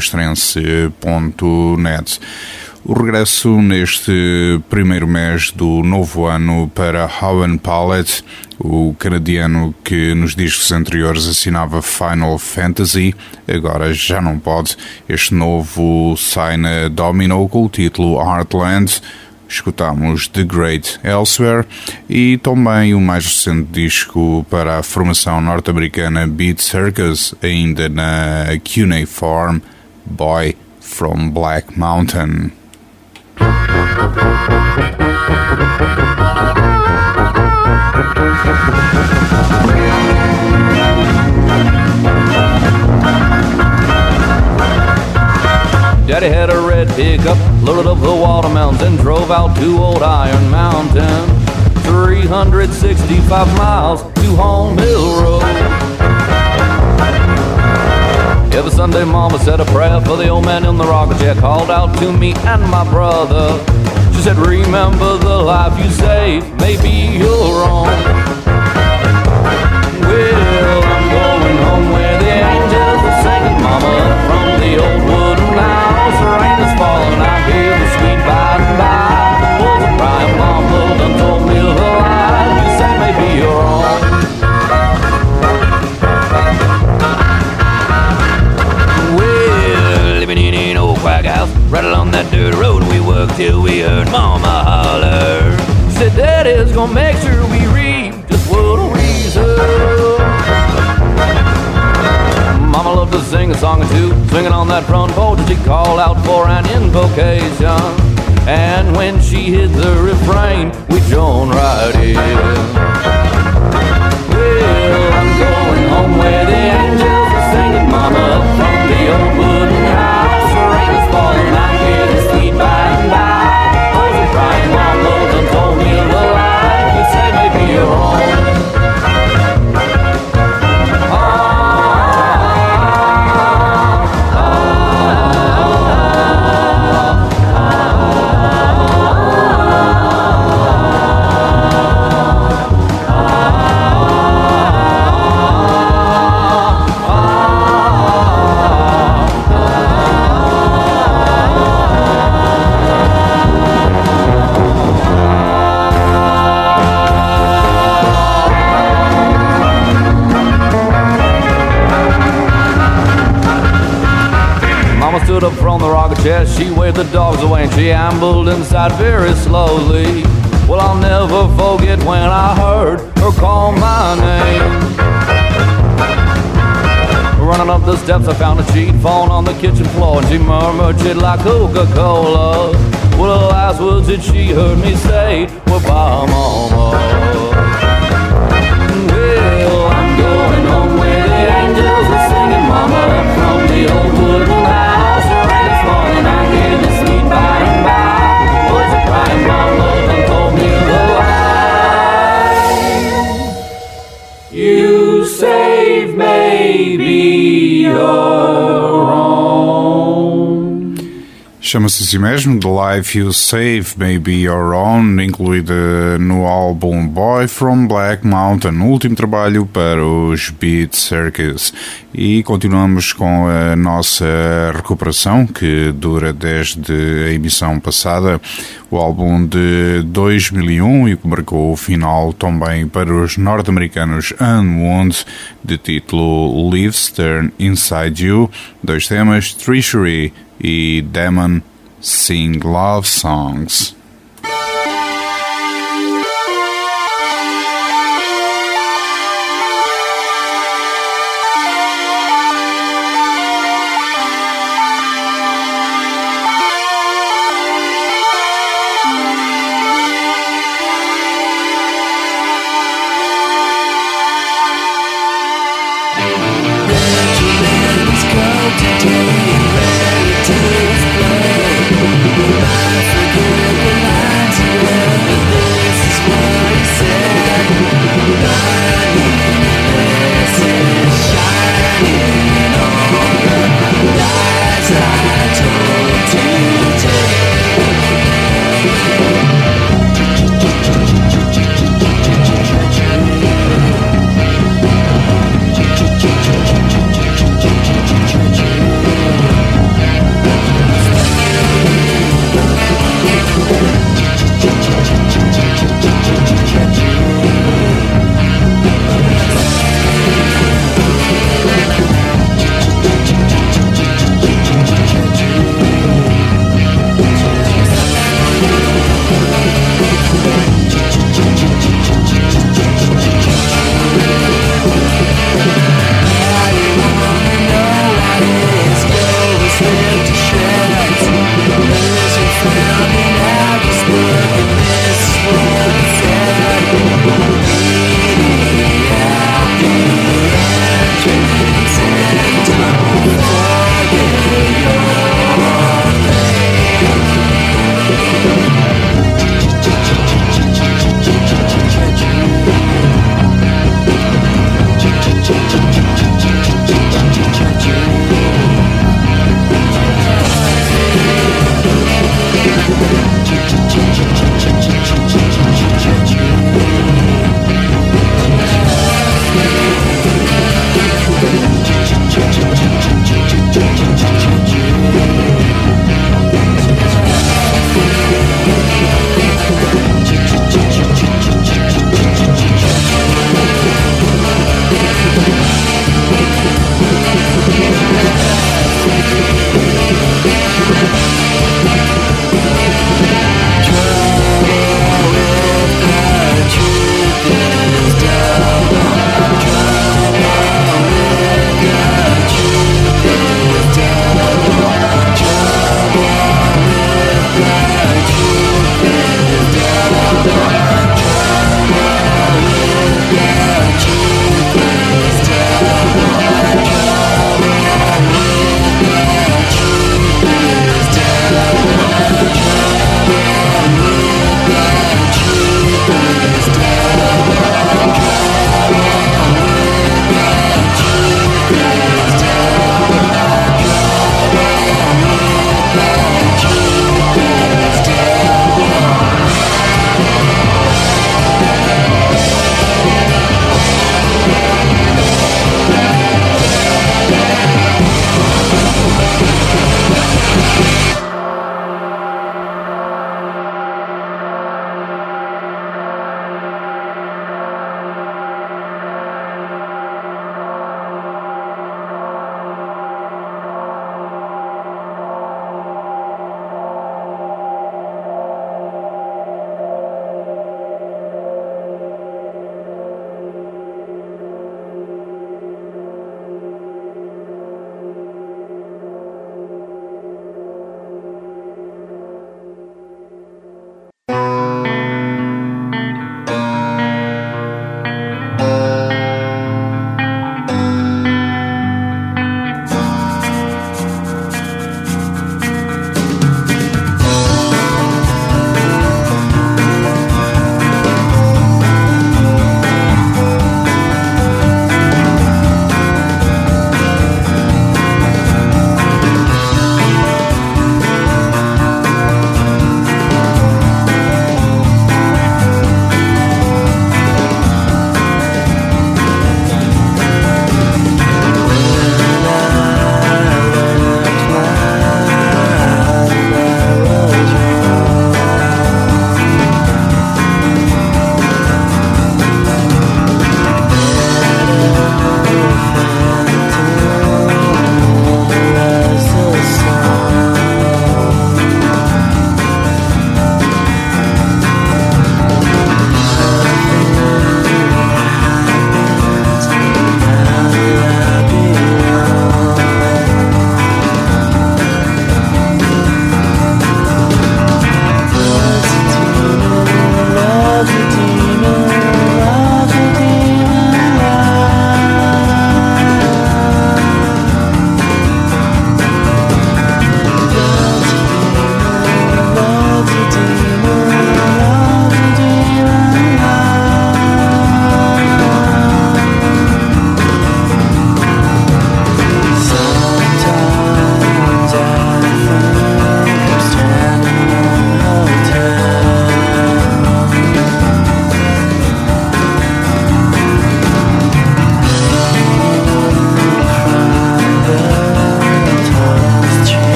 S2: radiocastrense.net. O regresso neste primeiro mês do novo ano para Howen Palette O canadiano que nos discos anteriores assinava Final Fantasy, agora já não pode. Este novo sai na Domino com o título Heartland. Escutámos The Great Elsewhere e também o mais recente disco para a formação norte-americana Beat Circus, ainda na cuneiform, Boy from Black Mountain.
S15: Daddy had a red pickup, loaded up the watermelons and drove out to Old Iron Mountain. 365 miles to Home Hill Road. Every Sunday Mama said a prayer for the old man in the rocket chair, called out to me and my brother. She said, remember the life you saved, maybe you're wrong. Well, I'm going home where the angels are singing, Mama, from the old wooden house. The rain is falling, I hear the sweet by and by. Was a crying Mama done told me the lie. You say maybe you're wrong. Well, living in an old quack house, right along that dirt road, we worked till we heard Mama holler. She said, Daddy's gonna make sure we reap just what we sow. Mama loved to sing a song or two, swinging on that front porch, and she'd call out for an invocation. And when she hit the refrain, we joined right in. Well, I'm going home where the angels are singing, Mama, from the old wooden house. The rain is falling, I hear the sweet by and by. Oh, the crying Mama done told me the lie. You say maybe you're wrong. Stood up from the rocket chair, she waved the dogs away and she ambled inside very slowly. Well, I'll never forget when I heard her call my name. Running up the steps I found a sheet falling on the kitchen floor, and she murmured shit like Coca-Cola. Well, the last words that she heard me say were bye, Mama. Well, I'm going home where the angels are singing, Mama, from the old wooden house. And I hear the sweet by and by. Was a crying Mama and told me the lie. You save maybe you're wrong.
S2: Chama-se assim mesmo, The Life You Save May Be Your Own, incluída no álbum Boy from Black Mountain, último trabalho para os Beat Circus. E continuamos com a nossa recuperação, que dura desde a emissão passada, o álbum de 2001 e que marcou o final também para os norte-americanos Unwound, de título Leaves Turn Inside You, dois temas, Treachery e Demon Sing Love Songs.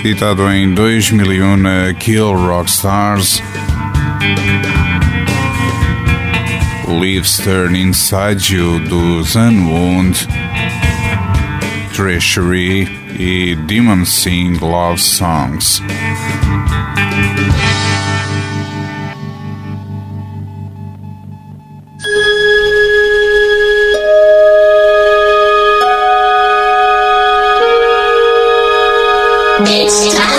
S2: editado em 2001 na Kill Rock Stars. Leaves Turn Inside You dos Unwound, Treachery e Demons Sing Love Songs.
S1: It's time.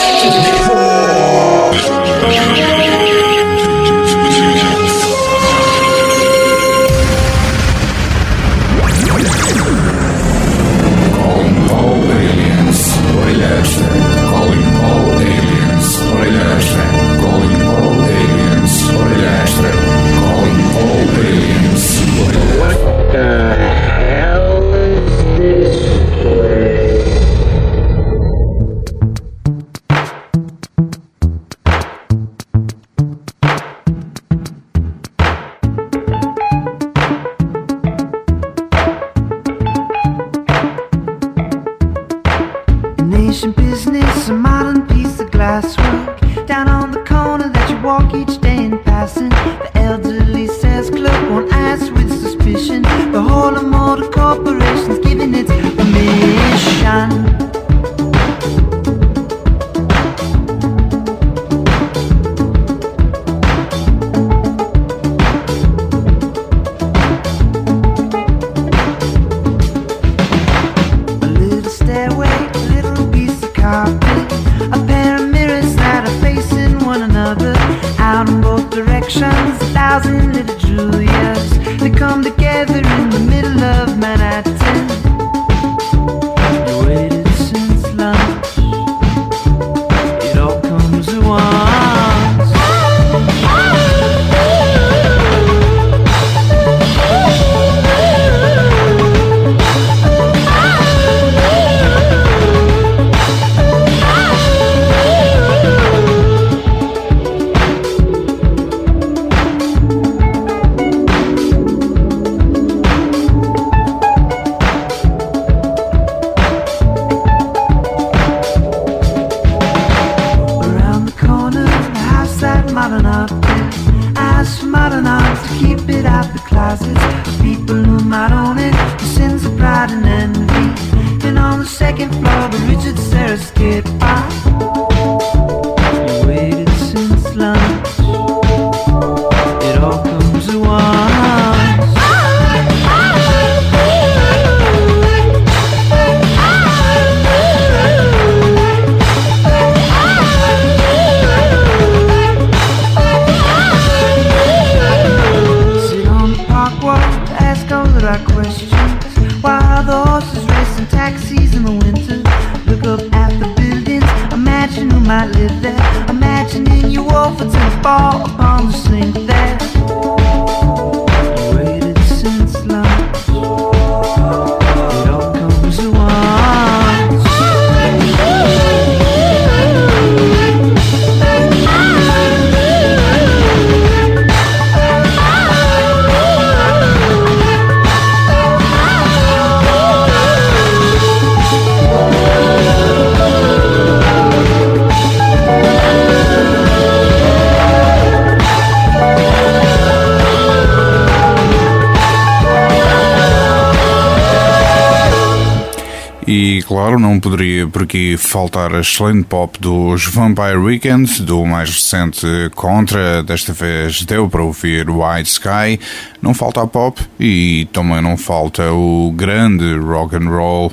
S2: E claro, não poderia por aqui faltar a excelente pop dos Vampire Weekend, do mais recente Contra. Desta vez deu para ouvir White Sky. Não falta a pop e também não falta o grande rock and roll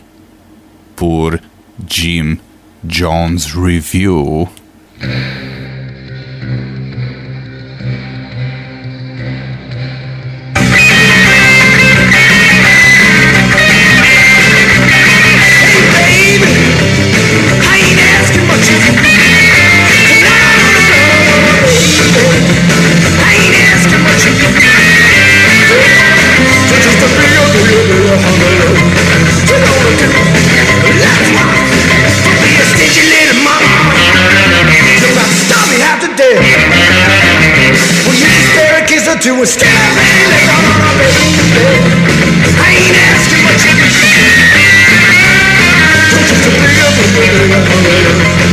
S2: por Jim Jones Review.
S1: To a step and on a baby, I ain't asking what you do. Just a big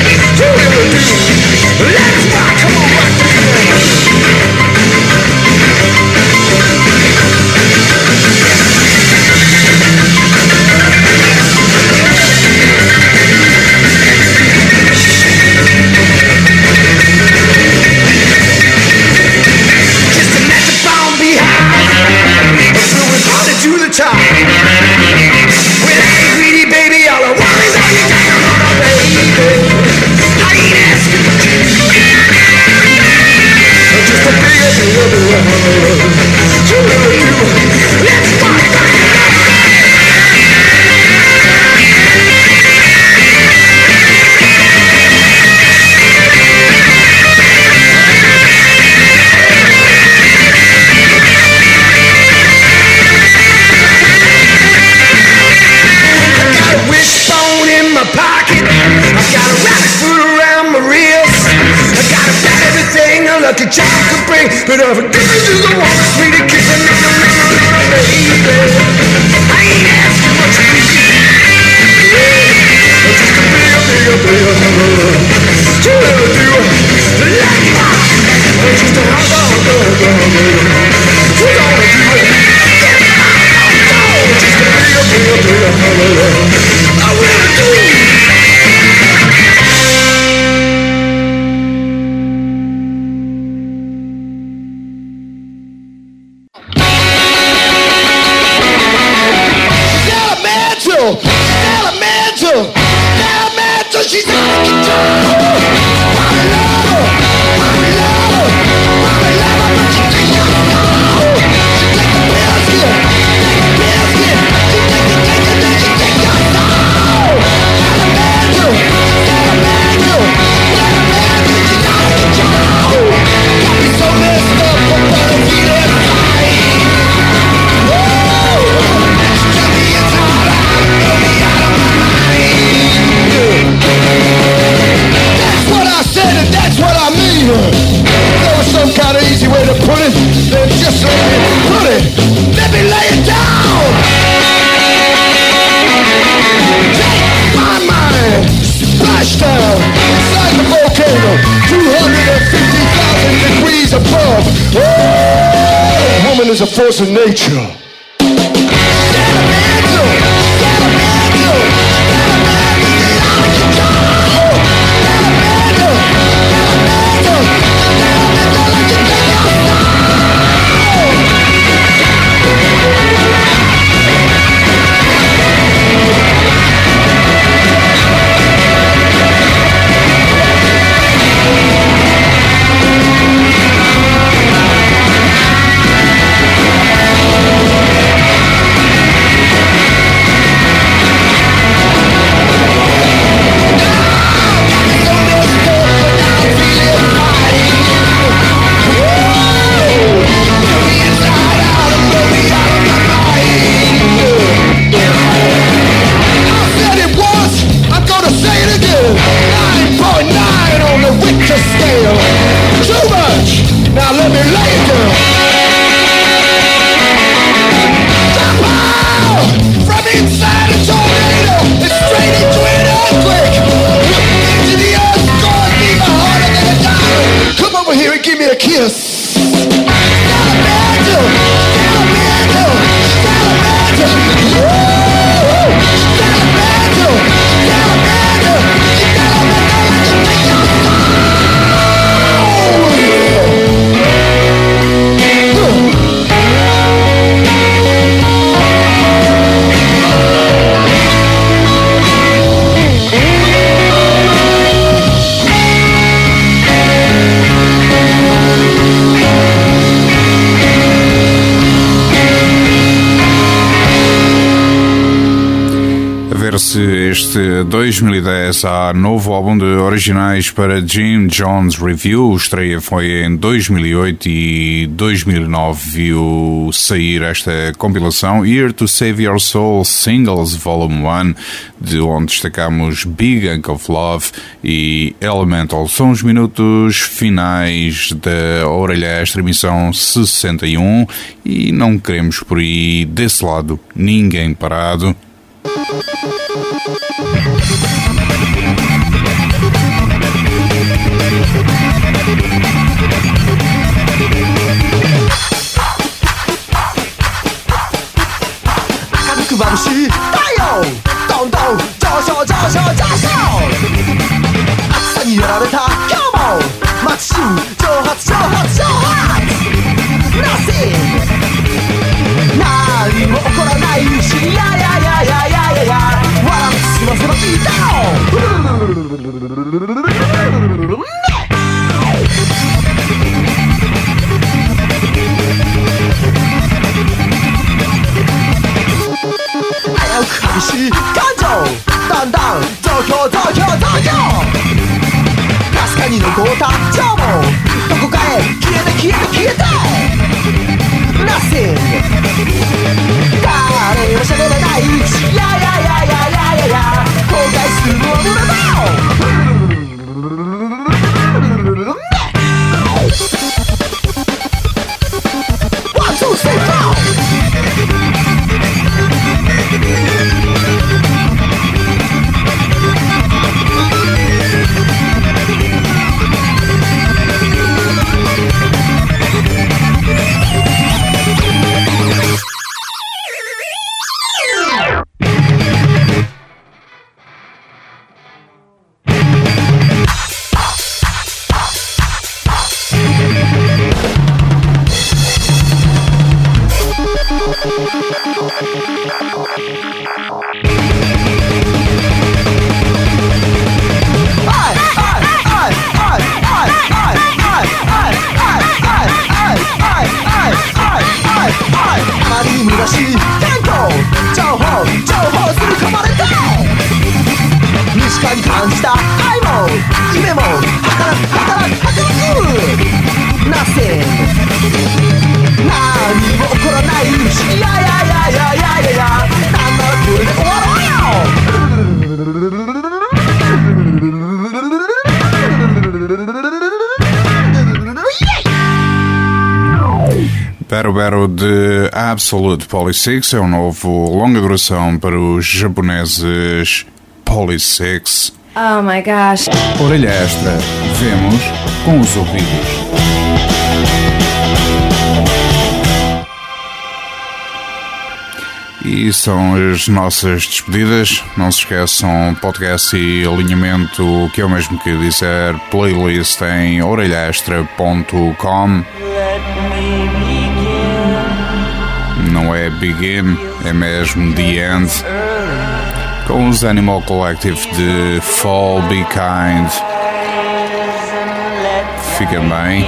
S5: But if I give you just a one sweetie kiss, baby, I ain't asking much of you. Just a bigger, just a I will do. She's out of control. Mommy love her, mommy love her, mommy love her, but she takes your soul. She takes the biscuit, take the biscuit. She takes the then she takes your soul. Sentimental, sentimental, sentimental. She's out of control. Got me so messed up, I'm gonna feel it right. Woo! She got me inside out, throw me out of my mind. That's what I said and that's what I mean. There was some kind of easy way to put it. Then just let me put it. Let me lay it down. Take my mind, splash down inside the volcano, 250,000 degrees above. Oh, woman is a force of nature. Sentimental, sentimental, sentimental, get out of control. Sentimental, sentimental, sentimental, like you take your soul. Now let me lay it down. Jump out from inside a tornado and straight into an earthquake. Into the earth, going deeper, harder than a diamond. Come over here and give me a kiss. Sentimental, sentimental, sentimental. Woo! Sentimental, sentimental, sentimental, like you take your soul.
S2: Ver-se este 2010 há novo álbum de originais para Jim Jones Review. A estreia foi em 2008 e 2009 viu sair esta compilação Here to Save Your Soul Singles Volume 1, de onde destacamos Big Hunk of Love e Elemental. São os minutos finais da Orelha Extra, emissão 61, e não queremos por aí, desse lado, ninguém parado. Bero Bero de Absolute Polysix é um novo longa duração para os japoneses Polysix.
S16: Oh my gosh.
S2: Orelha extra, vemos com os ouvidos. E são as nossas despedidas. Não se esqueçam, podcast e alinhamento, que é o mesmo que dizer playlist em orelhaextra.com. Não é begin, é mesmo the end. Com os Animal Collective de Fall Be Kind. Fica bem.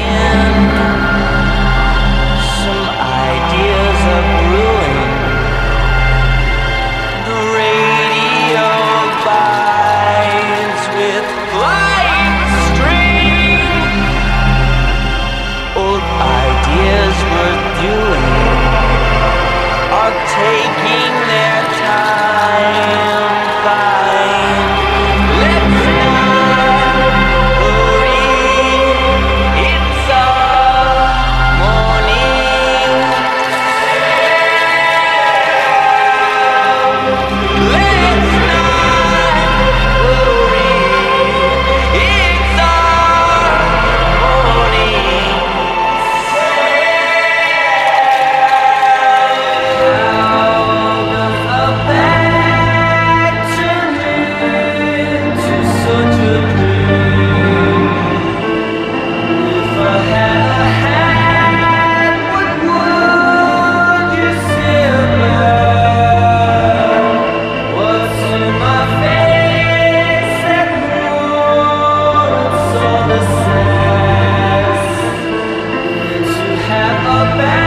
S9: Have a bad